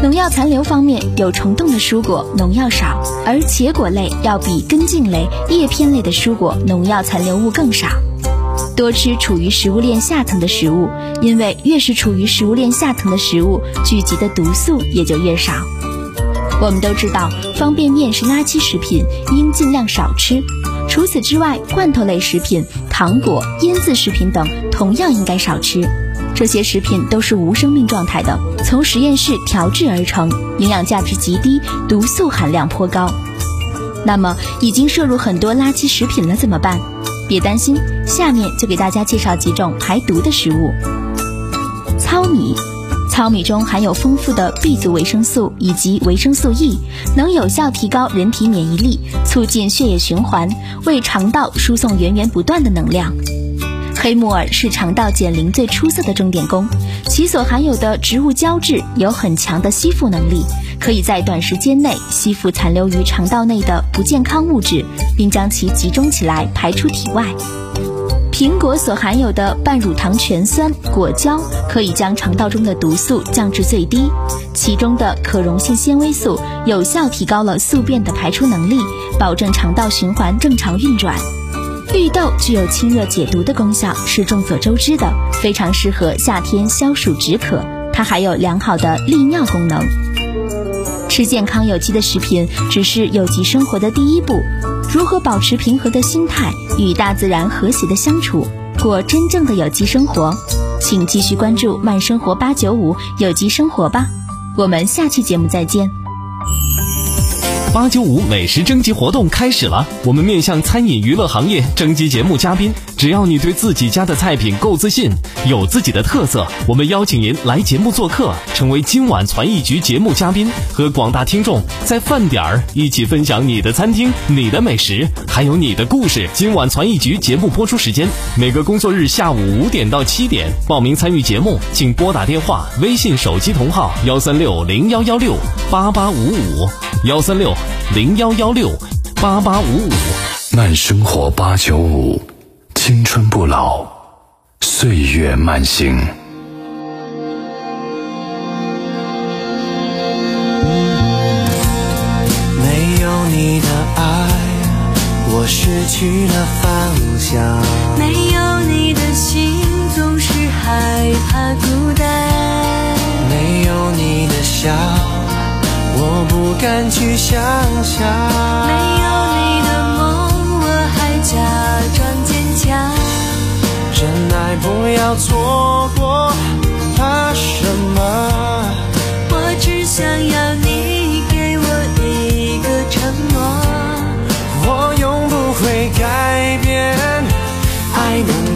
农药残留方面，有虫洞的蔬果农药少，而茄果类要比根茎类、叶片类的蔬果农药残留物更少。多吃处于食物链下层的食物，因为越是处于食物链下层的食物，聚集的毒素也就越少。我们都知道，方便面是垃圾食品，应尽量少吃。除此之外，罐头类食品、糖果、腌制食品等同样应该少吃。这些食品都是无生命状态的，从实验室调制而成，营养价值极低，毒素含量颇高。那么，已经摄入很多垃圾食品了怎么办？别担心，下面就给大家介绍几种排毒的食物。糙米，糙米中含有丰富的 B 族维生素以及维生素 E， 能有效提高人体免疫力，促进血液循环，为肠道输送源源不断的能量。黑木耳是肠道减龄最出色的钟点工，其所含有的植物胶质有很强的吸附能力，可以在短时间内吸附残留于肠道内的不健康物质，并将其集中起来排出体外。苹果所含有的半乳糖醛酸果胶可以将肠道中的毒素降至最低，其中的可溶性纤维素有效提高了宿便的排出能力，保证肠道循环正常运转。绿豆具有清热解毒的功效，是众所周知的，非常适合夏天消暑止渴，它还有良好的利尿功能。吃健康有机的食品只是有机生活的第一步，如何保持平和的心态，与大自然和谐的相处，过真正的有机生活？请继续关注慢生活八九五有机生活吧，我们下期节目再见。 八九五美食征集活动开始了，我们面向餐饮娱乐行业征集节目嘉宾，只要你对自己家的菜品够自信，有自己的特色，我们邀请您来节目做客，成为今晚传艺局节目嘉宾，和广大听众在饭点儿一起分享你的餐厅、你的美食，还有你的故事。今晚传艺局节目播出时间每个工作日下午五点到七点，报名参与节目请拨打电话、微信手机同号幺三六零幺幺六八八五五幺三六零幺幺六八八五五。 慢生活八九五，青春不老，岁月慢行。 没有你的爱，我失去了方向。 没有你的心，总是害怕孤单。 没有你的笑，我不敢去想象。 没有你的梦，我还假装坚强。 真爱不要错过，怕什么？ 我只想要你给我一个承诺， 我永不会改变，爱能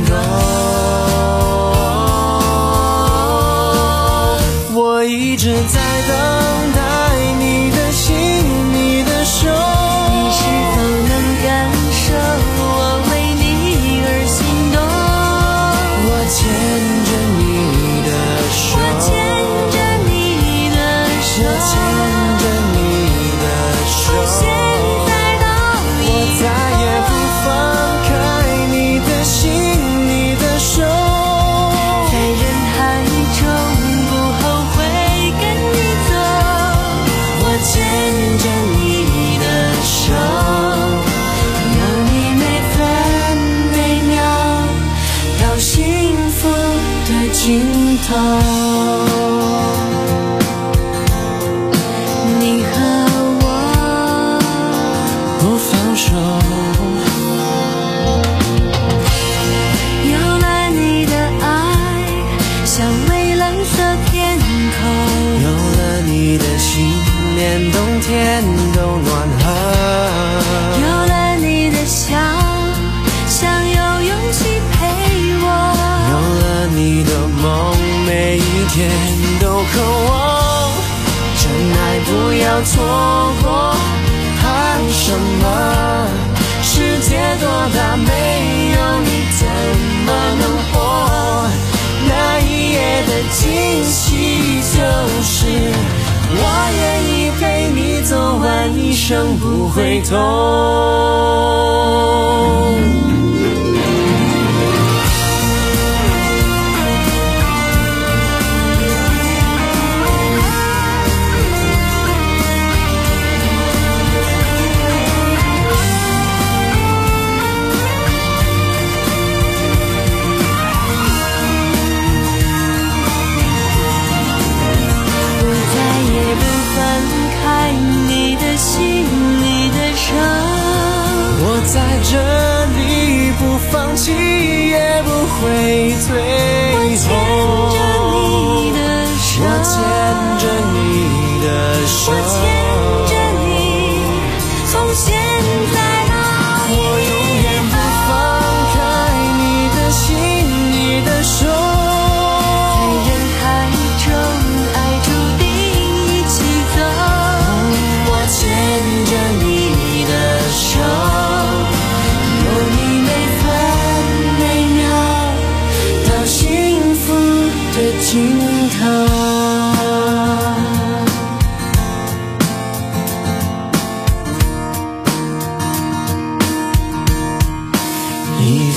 够。我一直在等待你的心，你的手， 你是否能感受我为你而心动？ 我牵着你的手， 我牵着你的手， 我牵着你的手， 从现在到以后， 我再也不放开你的心，你的手， 在人海中不后悔跟你走。 我牵着你的手， 有你每分每秒到幸福的尽头。你和我不放手。 有了你的爱，像蔚蓝色天空。 有了你的心，连冬天都暖和。 有了你的笑，像有勇气陪我。 有了你的梦，每一天都渴望。真爱不要错过，怕什么？世界多大，没有你怎么能活？那一夜的惊喜就是我愿意陪你走完一生不回头。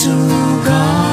足够。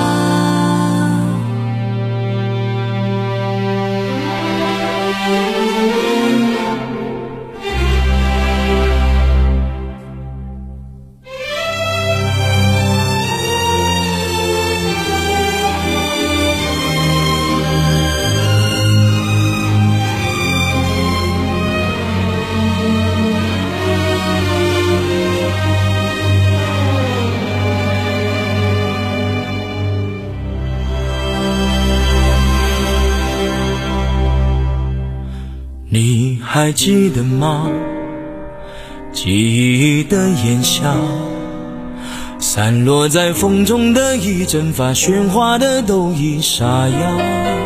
你还记得吗？记忆的炎夏，散落在风中的一阵发，喧哗的都已沙哑。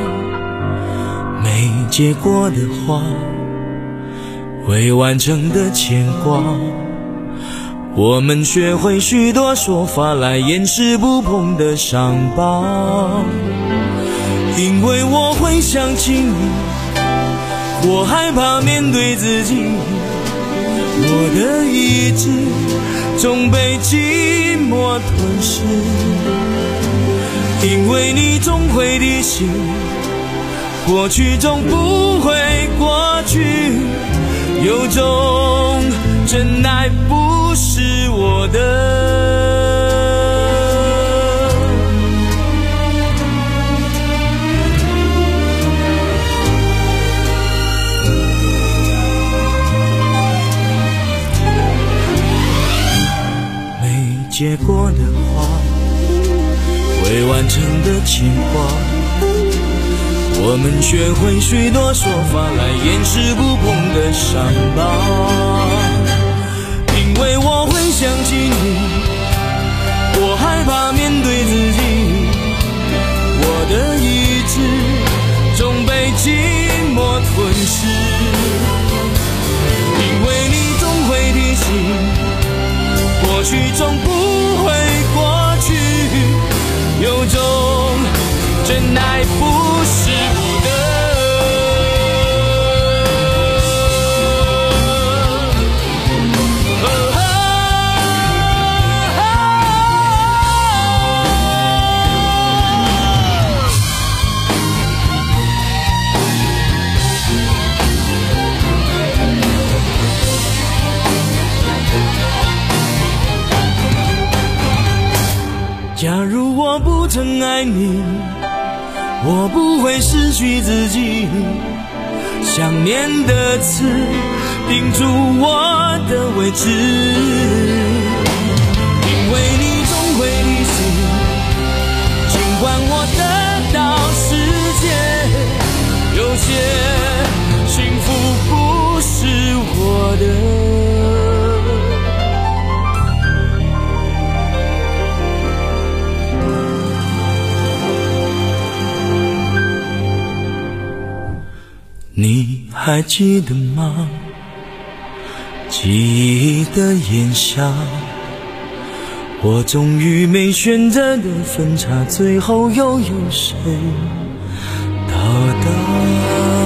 没结果的花，未完成的牵挂，我们学会许多说法来掩饰不碰的伤疤。因为我会想起你，我害怕面对自己，我的意志总被寂寞吞噬。因为你总会提醒，过去总不会过去，有种真爱不是我的。结果的花，未完成的牵挂，我们学会许多说法来掩饰不碰的伤疤。因为我会想起你，我害怕面对自己，我的意志总被寂寞吞噬。因为你总会提醒，过去总不会过去，有种真爱不是我的。假如我不曾爱你，我不会失去自己，想念的刺钉住我的位置。因为你总会提醒，尽管我得到世界，有些幸福不是我的。你还记得吗？记忆的炎夏，我终于没选择的分岔，最后又有谁到达？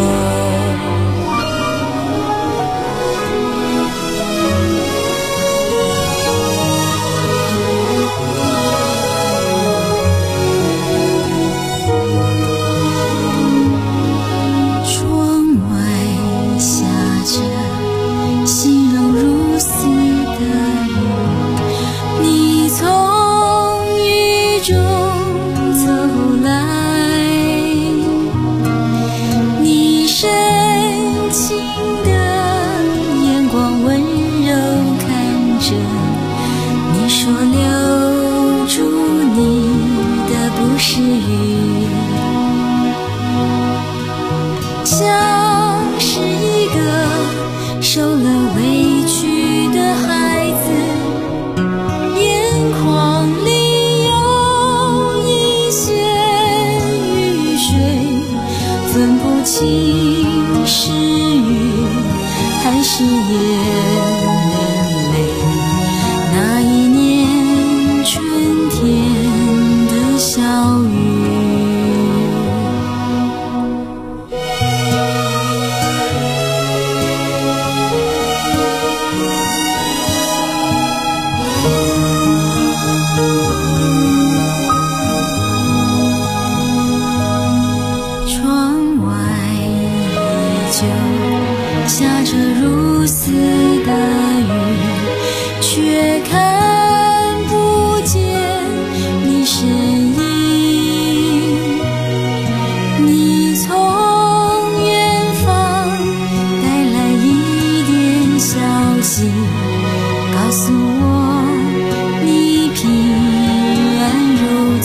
那一年春天的小雨。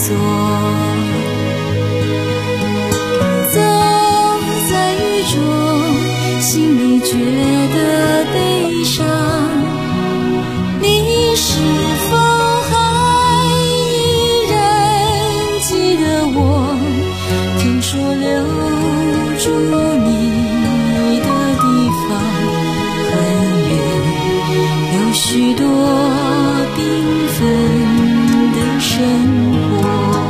索。走在雨中，心里觉得悲伤，你是否还依然记得我？听说留住你的地方很远，有许多缤纷的生活。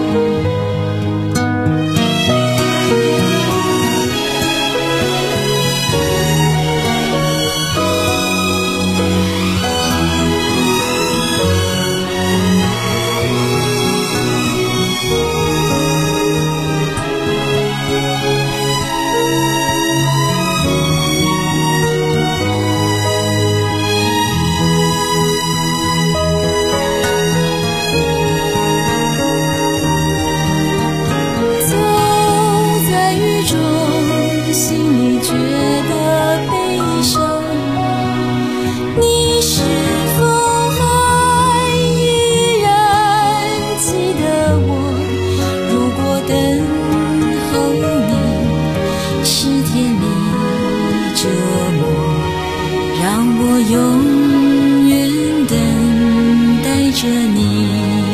永远等待着你，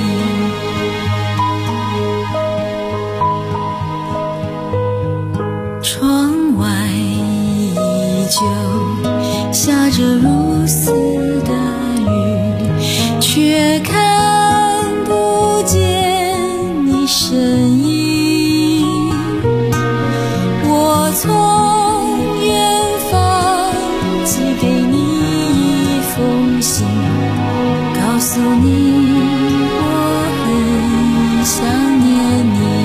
窗外依旧下着如丝的雨，却看不见你身影。我从远方寄给你封信，告诉你我很想念你，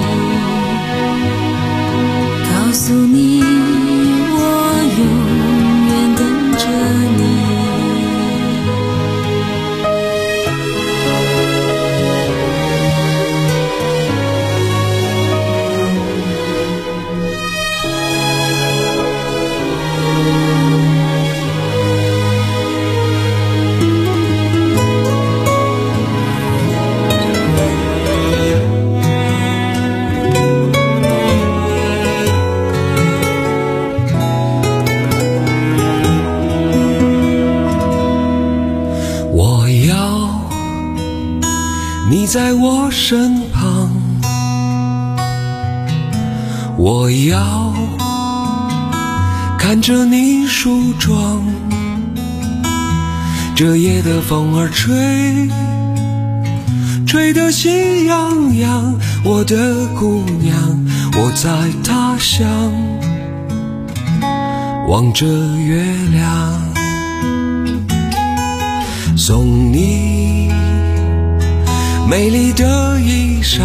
告诉你我永远等着你。 你在我身旁，我要看着你梳妆。这夜的风儿吹，吹得喜洋洋。我的姑娘，我在他乡望着月亮，送你美丽的衣裳，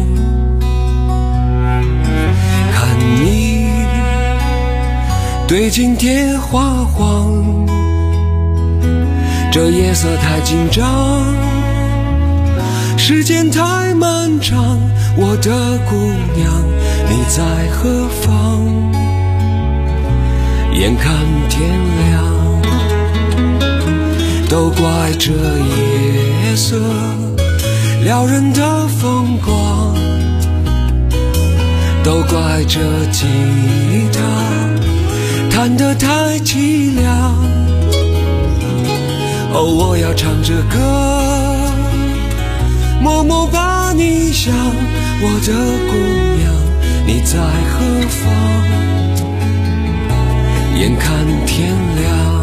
看你对镜贴花黄。这夜色太紧张，时间太漫长，我的姑娘你在何方？眼看天亮，都怪这夜色撩人的风光，都怪这吉他弹得太凄凉。哦，我要唱着歌，默默把你想，我的姑娘你在何方？眼看天亮，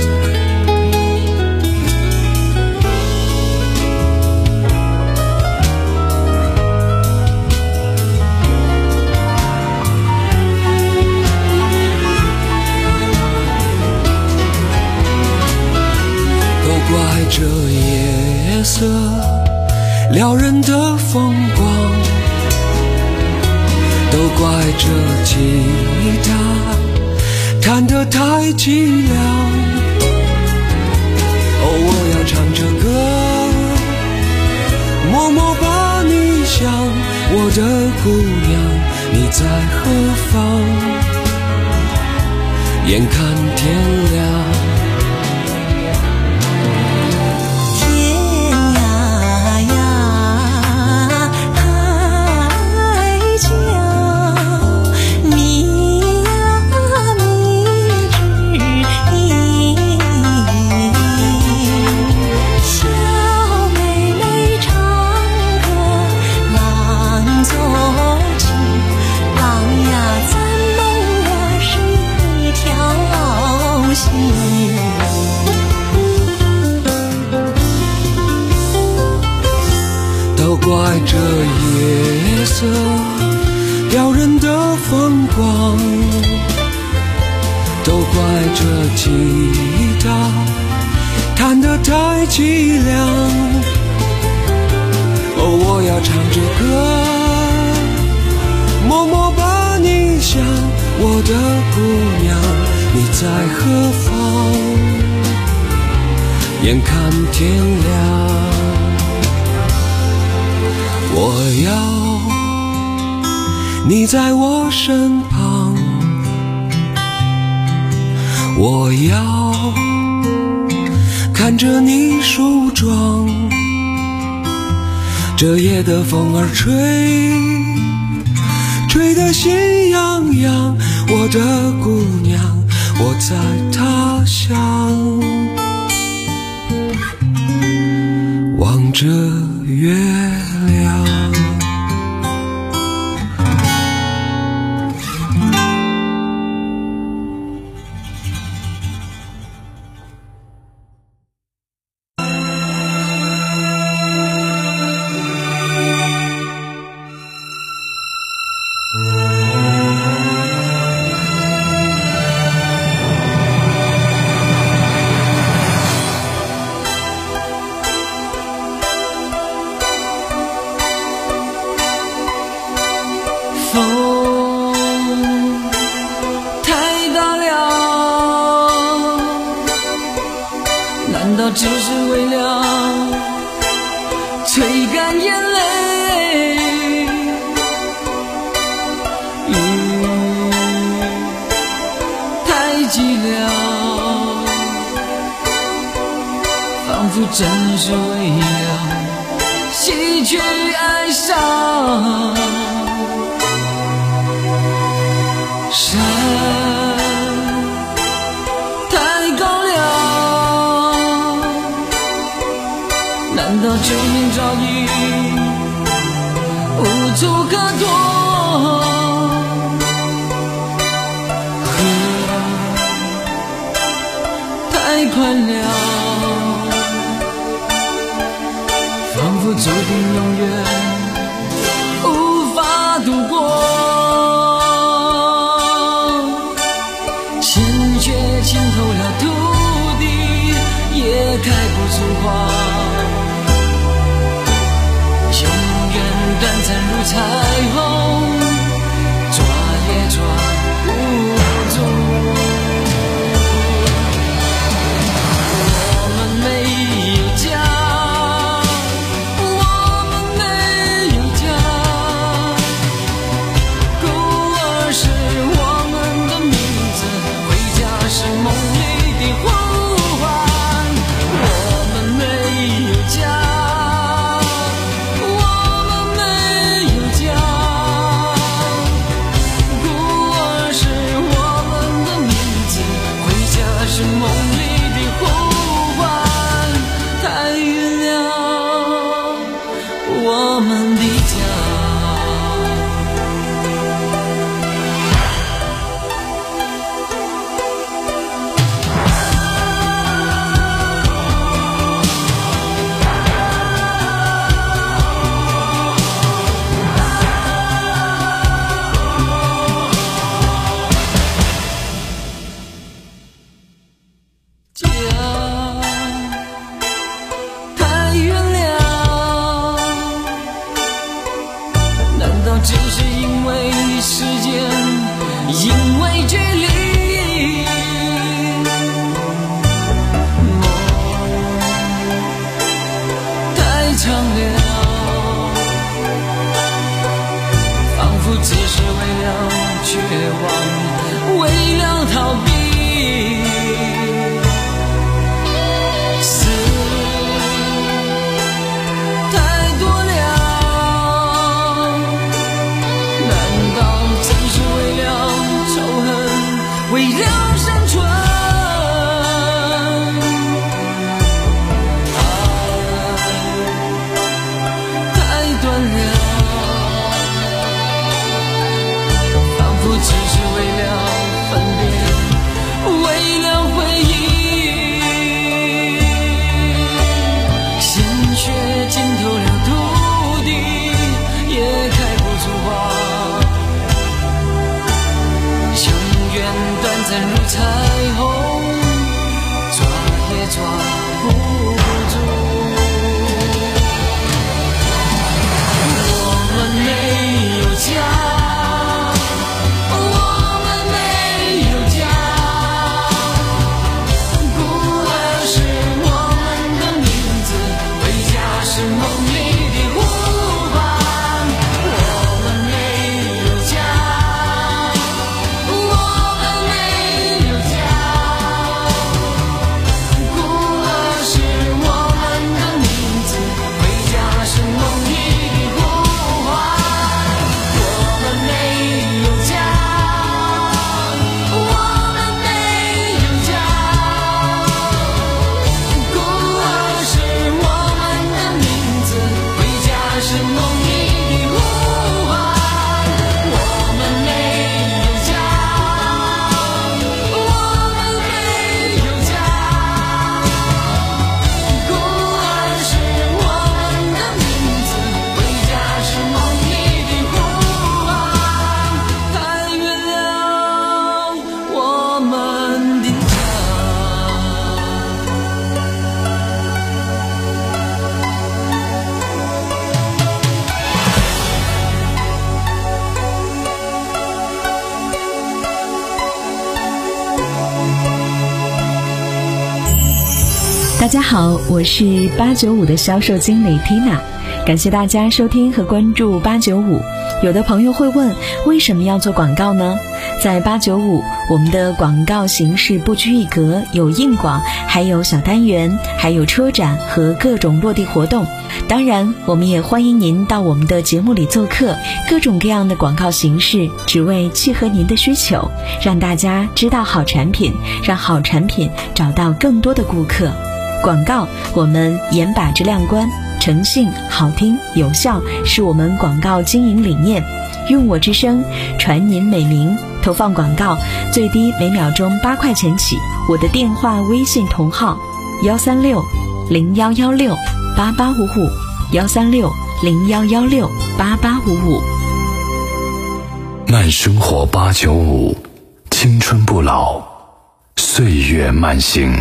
怪这夜色撩人的风光，都怪这吉他弹得太凄凉。哦，我要唱着歌，默默把你想，我的姑娘你在何方？眼看天亮， 都怪这夜色撩人的风光，都怪这吉他弹得太凄凉。哦，我要唱着歌，默默把你想，我的姑娘，你在何方？眼看天亮，我要你在我身旁，我要看着你梳妆。这夜的风儿吹，吹得心痒痒，我的姑娘，我在他乡，望着月亮。 只是为了吹干眼泪，雨太寂寥，仿佛真是为了洗去哀伤。山太高了，难道救命早已无处可躲？河太宽了，仿佛注定永远无法度过。鲜血浸透了土地，也开不出花。短暂如彩虹，抓也抓不住。我们没有家，我们没有家，孤儿是我们的名字，回家是梦里的呼唤。我们没有家，是梦里的呼唤，太远了我们的家。只是因为时间，因为距离，梦太长了，仿佛只是为了绝望，为了逃避。 大家好，我是八九五的销售经理 Tina， 感谢大家收听和关注八九五。有的朋友会问，为什么要做广告呢？在八九五，我们的广告形式不拘一格，有硬广，还有小单元，还有车展和各种落地活动。当然，我们也欢迎您到我们的节目里做客，各种各样的广告形式，只为契合您的需求，让大家知道好产品，让好产品找到更多的顾客。广告，我们严把质量关，诚信、好听、有效是我们广告经营理念。用我之声传您美名，投放广告最低每秒钟八块钱起。我的电话、微信同号：幺三六零幺幺六八八五五，幺三六零幺幺六八八五五。 慢生活八九五，青春不老，岁月慢行。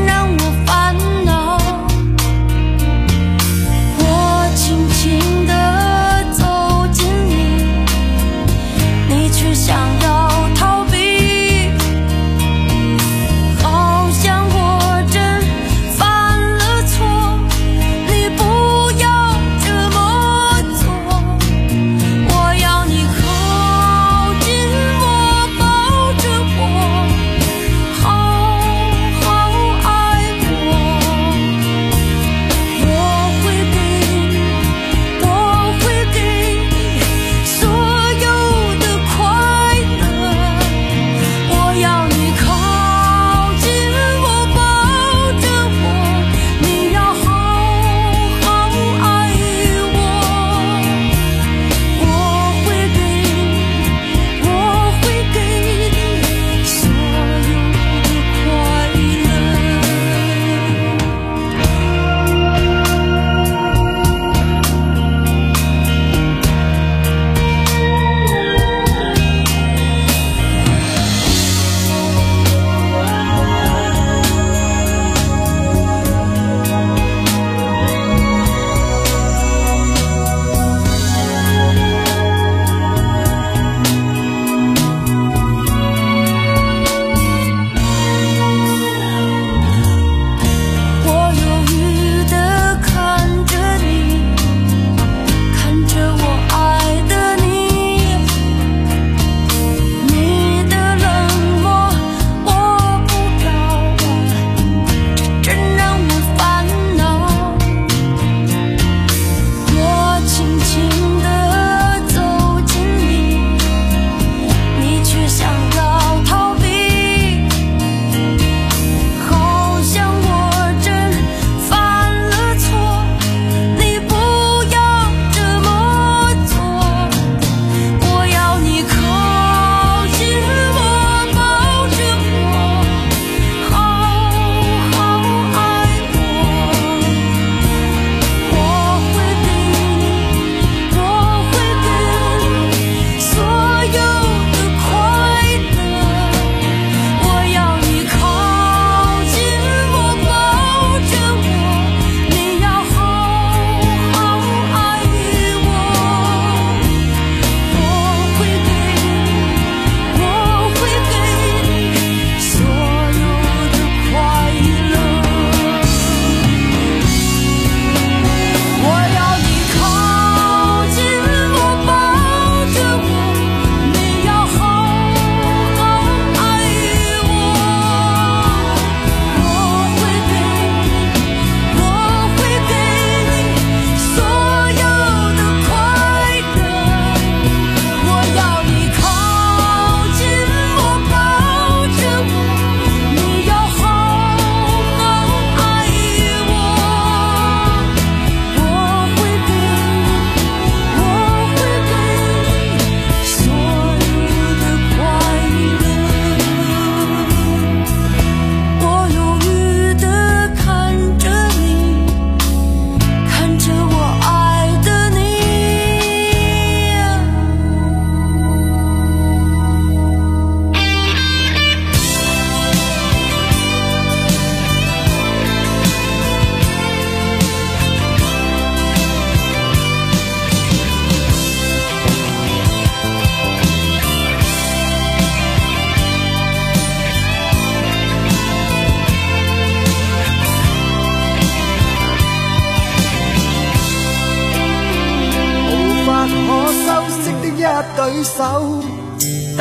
轻轻地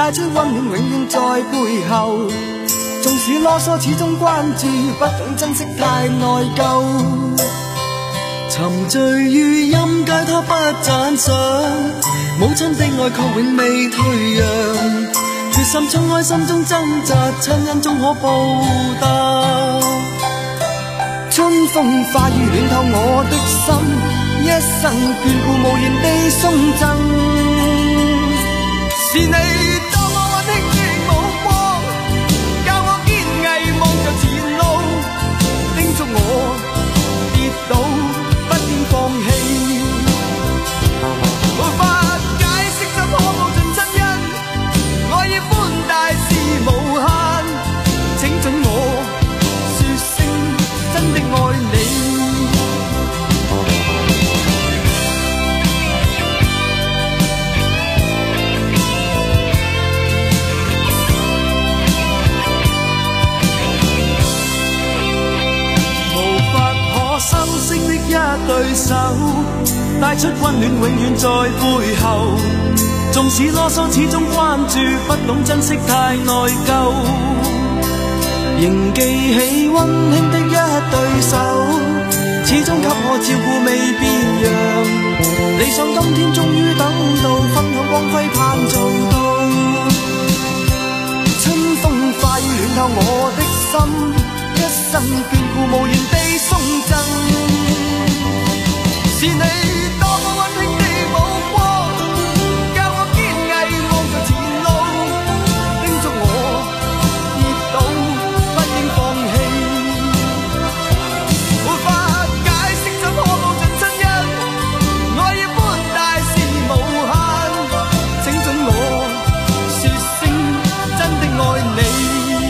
帶出溫暖永遠在背後，縱使囉嗦始終關注，不懂珍惜太內疚。沉醉於音階他不讚賞，母親的愛確永未退讓，決心衝開心中掙扎，親恩終可報答。春風化雨暖透我的心，一生眷顧無言地送贈，是你多麼溫馨的目光，教我堅毅望着前路，叮囑我跌倒不應放棄。無法解釋怎可報盡親恩，愛意寬大是無限，請准我說聲真的愛你。心聲的一對手，帶出溫暖永遠在背後，縱使囉嗦始終關注，不懂珍惜太內疚，仍記起溫馨的一對手，始終給我照顧未變樣，理想今天終於等到，分享光輝盼做到，春風化雨暖透我的心，一生眷顧無言地送贈，是你多麼溫馨的目光，教我堅毅望着前路，叮囑我跌倒不應放棄。沒法解釋怎可報盡親恩，愛意寬大是無限，請准我說聲真的愛你。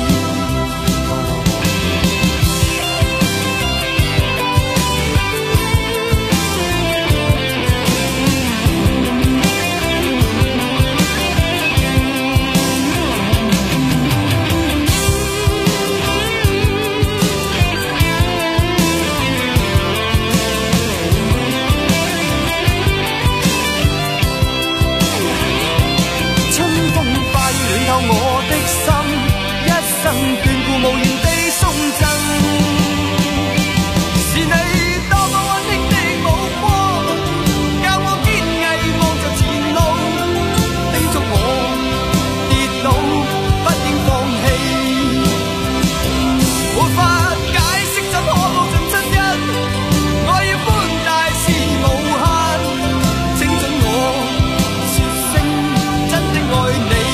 我的心，一生眷顧無言地送贈，是你多麼溫馨的目光，教我堅毅望着前路，叮囑我跌倒不應放棄。沒法解釋怎可報盡親恩，愛意寬大是無限，請准我說聲真的愛你。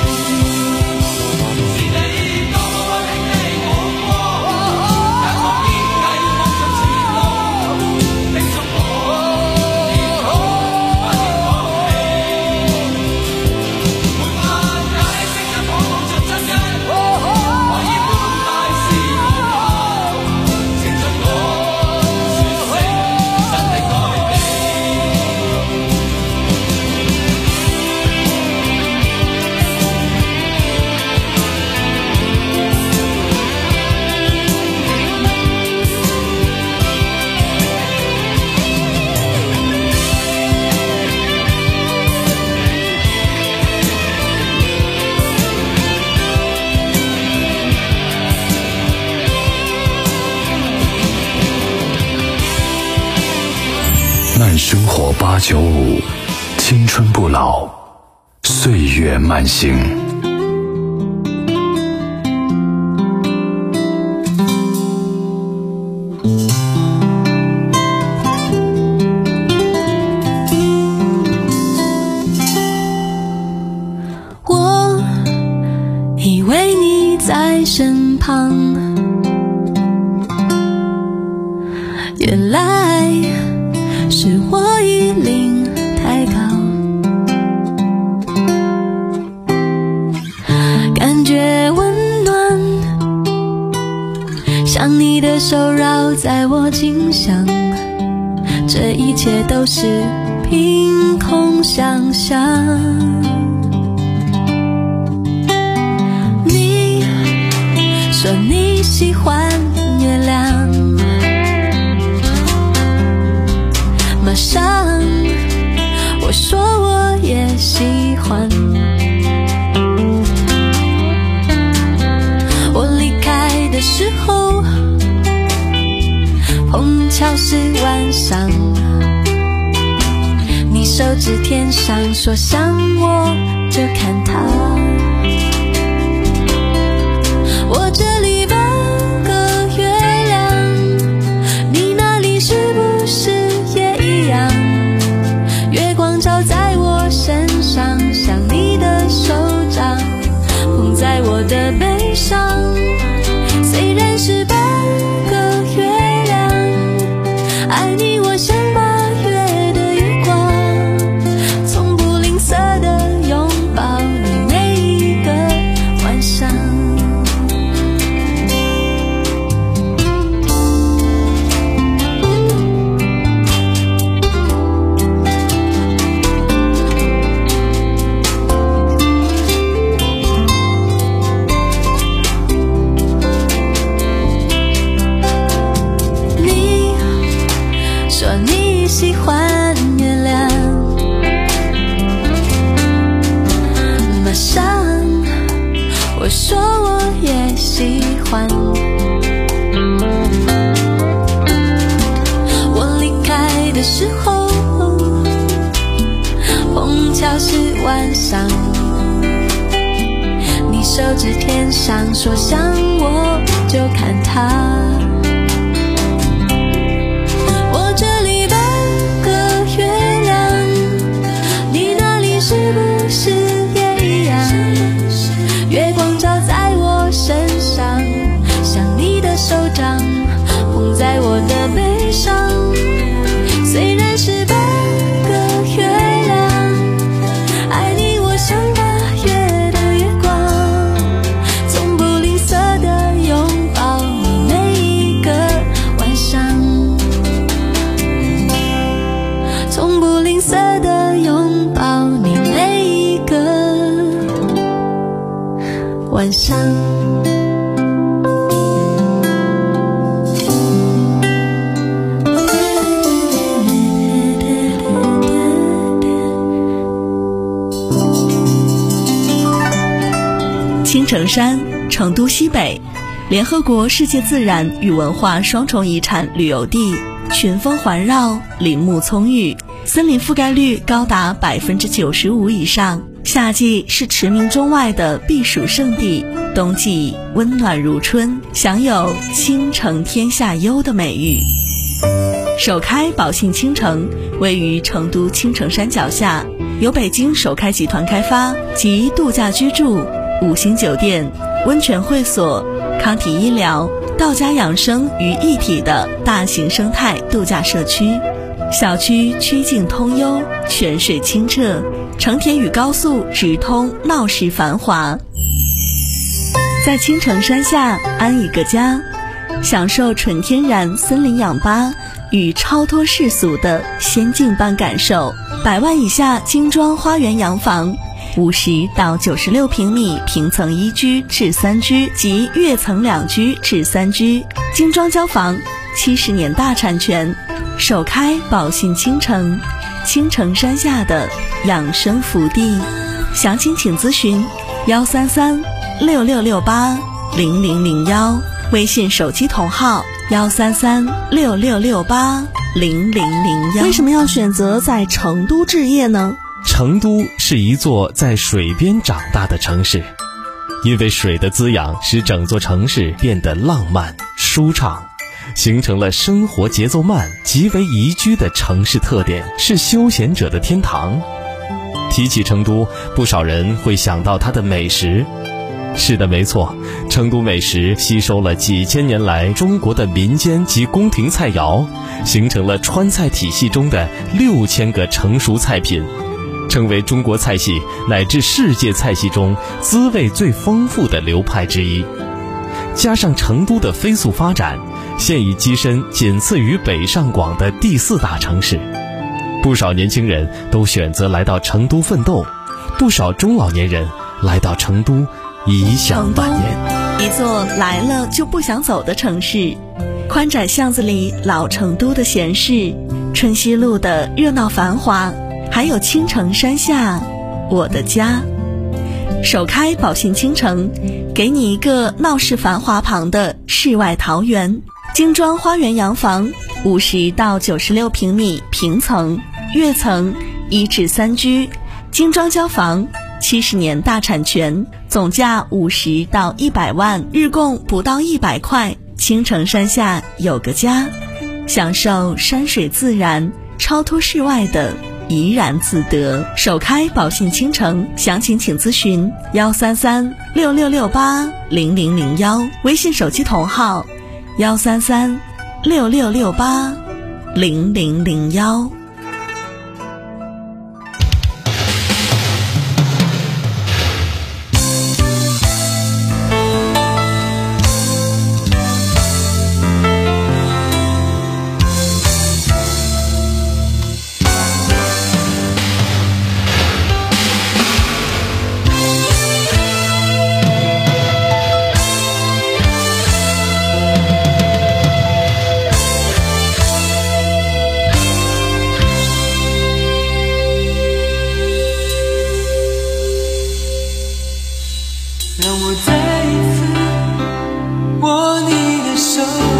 慢生活八九五，青春不老，岁月慢行。 我以为你在身旁，原来是我一零太高，感觉温暖，像你的手绕在我颈上，这一切都是凭空想象。你说你喜欢月亮，马上我说我也喜欢， 时候，碰巧是晚上，你手指天上说想我就看它，我这里半个月亮，你那里是不是也一样？月光照在我身上，像你的手掌捧在我的背上，虽然是半个月亮，爱你我像八月的月光，从不吝啬的拥抱你每一个晚上。你喜欢月亮，马上我说我也喜欢。我离开的时候，碰巧是晚上，你手指天上说想我就看它。是不是也一样？月光照在我身上，像你的手掌捧在我的背上，虽然是半个月亮，爱你我像八月的月光，从不吝啬的拥抱你每一个晚上，从不吝啬的拥抱你每一个晚上。 青城山，成都西北，联合国世界自然与文化双重遗产旅游地，群峰环绕，林木葱郁，森林覆盖率高达百分之九十五以上。夏季是驰名中外的避暑胜地，冬季温暖如春，享有倾城天下优的美誉。首开宝信倾城位于成都青城山脚下，由北京首开集团开发，集度假居住、五星酒店、温泉会所、康体医疗、道家养生于一体的大型生态度假社区。小区曲径通幽，泉水清澈，成田与高速直通，闹市繁华。在青城山下安一个家，享受纯天然森林氧吧与超脱世俗的仙境般感受。百万以下精装花园洋房，五十到九十六平米平层一居至三居及跃层两居至三居，精装交房，七十年大产权。首开宝信倾城，青城山下的养生福地。详情请咨询幺三三六六六八零零零幺，微信手机同号幺三三六六六八零零零幺。为什么要选择在成都置业呢？ 成都是一座在水边长大的城市，因为水的滋养使整座城市变得浪漫舒畅，形成了生活节奏慢、极为宜居的城市特点，是休闲者的天堂。提起成都，不少人会想到它的美食。是的，没错，成都美食吸收了几千年来中国的民间及宫廷菜肴，形成了川菜体系中的六千个成熟菜品，成为中国菜系乃至世界菜系中滋味最丰富的流派之一。加上成都的飞速发展，现已跻身仅次于北上广的第四大城市。不少年轻人都选择来到成都奋斗，不少中老年人来到成都颐享晚年。 一座来了就不想走的城市，宽窄巷子里老成都的闲适，春熙路的热闹繁华，还有青城山下我的家。 首开宝信倾城，给你一个闹市繁华旁的世外桃源。精装花园洋房，五十到九十六平米平层、跃层、一至三居，精装交房，七十年大产权，总价五十到一百万，日供不到一百块。青城山下有个家，享受山水自然、超脱世外的怡然自得。首开宝信倾城，详情请咨询幺三三六六六八零零零幺，微信手机同号幺三三六六六八零零零幺。 让我再一次握你的手，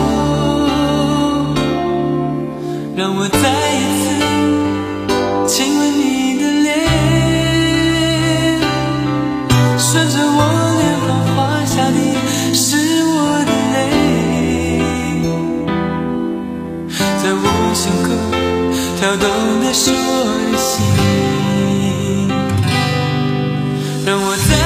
让我再一次亲吻你的脸，顺着我脸庞滑下的是我的泪，在我胸口跳动的是我的心，让我再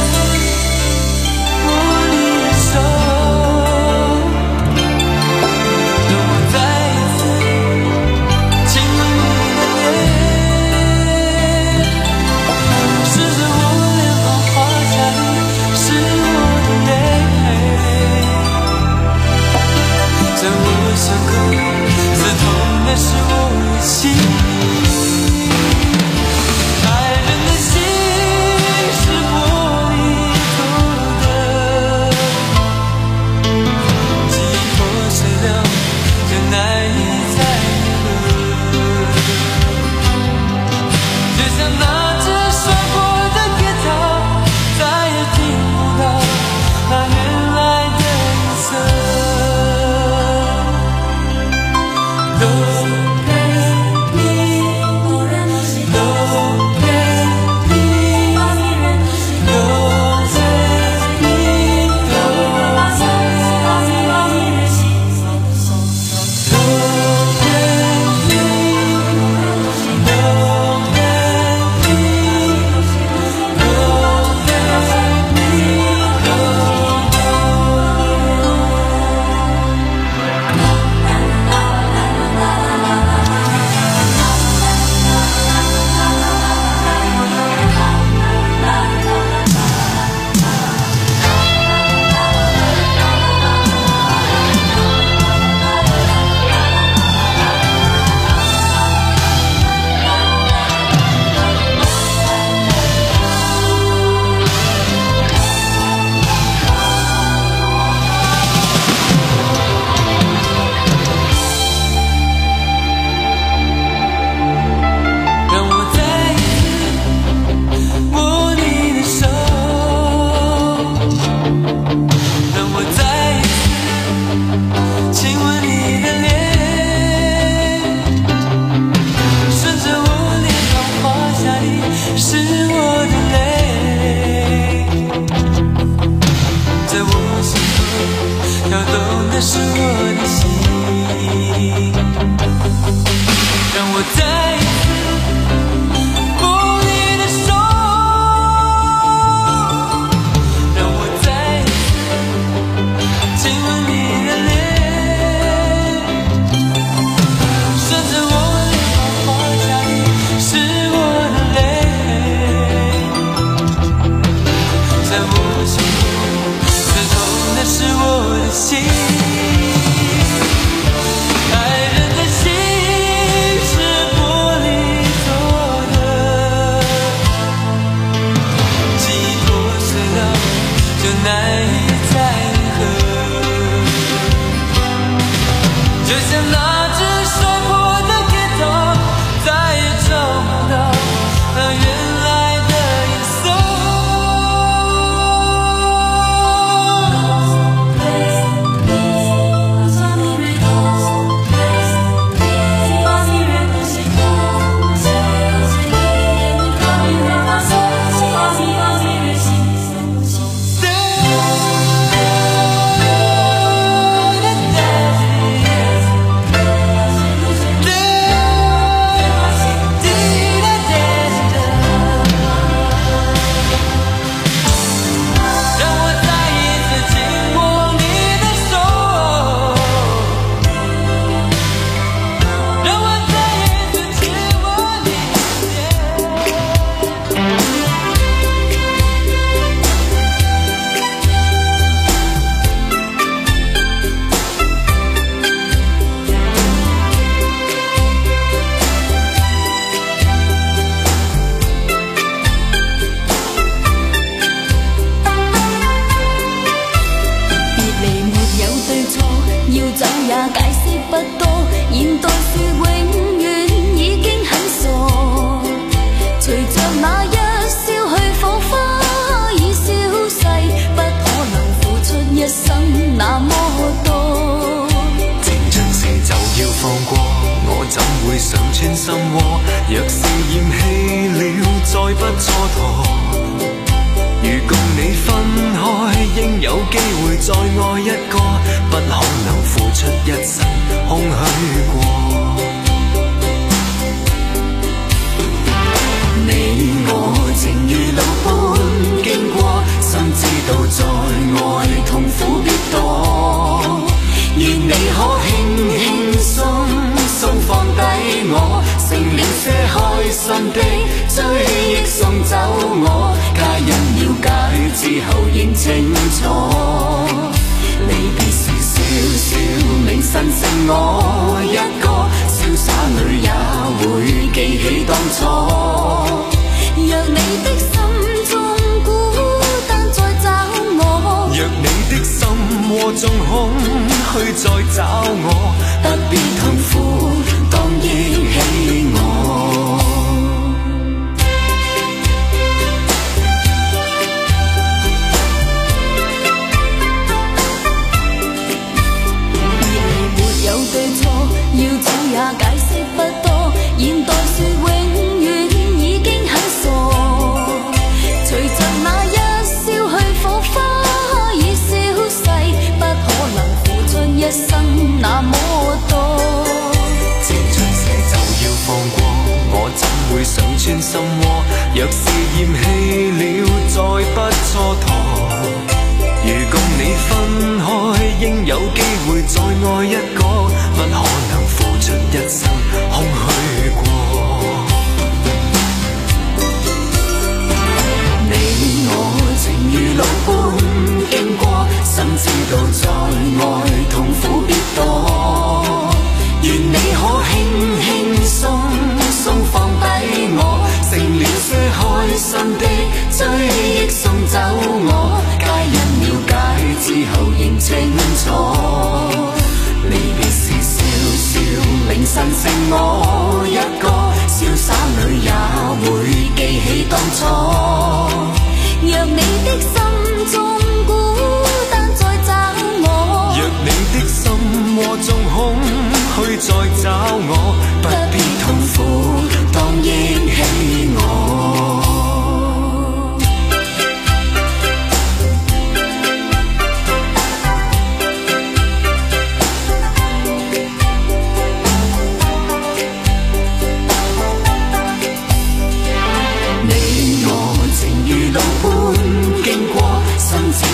是我的心，爱人的心是玻璃做的，记忆破碎了就难以再合，就像那只摔破的吉他，再也听不到那原来的颜色，都是我的心，让我再一次握你的手，让我再一次亲吻你的脸，顺着我脸庞滑下的是我的泪，在我胸口刺痛的是我的心。就像那只摔破的吉他，再也找不到那原来的颜色。 心窩。若是厭棄了，再不蹉跎。如共你分開，應有機會再愛一個，不可能付出一生空虛過。你我情如路般經過，心知道在愛痛苦必多。願你可輕輕鬆鬆放低我，成了些開心的追憶送走我。家人了解之後認清楚，離別時笑笑銘心剩我一個，瀟灑裏也會記起當初。若你的心中孤單再找我，若你的心窩中空虛再找我，不必痛苦，當憶起我。沒有對錯，要找也解釋不多，現代說永遠已經很傻。隨着那一燒去火花已消逝，不可能付出一生那麼多。這出寫就要放過，我怎會想穿心窩？若是厭棄了，再不蹉跎。如共你分開，應有機會再愛一個，不可能付出一生空虛過。你我情如路般經過，心知道在愛痛苦必多。願你可輕輕鬆鬆放低我，成了些開心的追憶送走我。家人了解之後認清楚，離別時笑笑銘心剩我一個，瀟灑裏也會記起當初。若你的心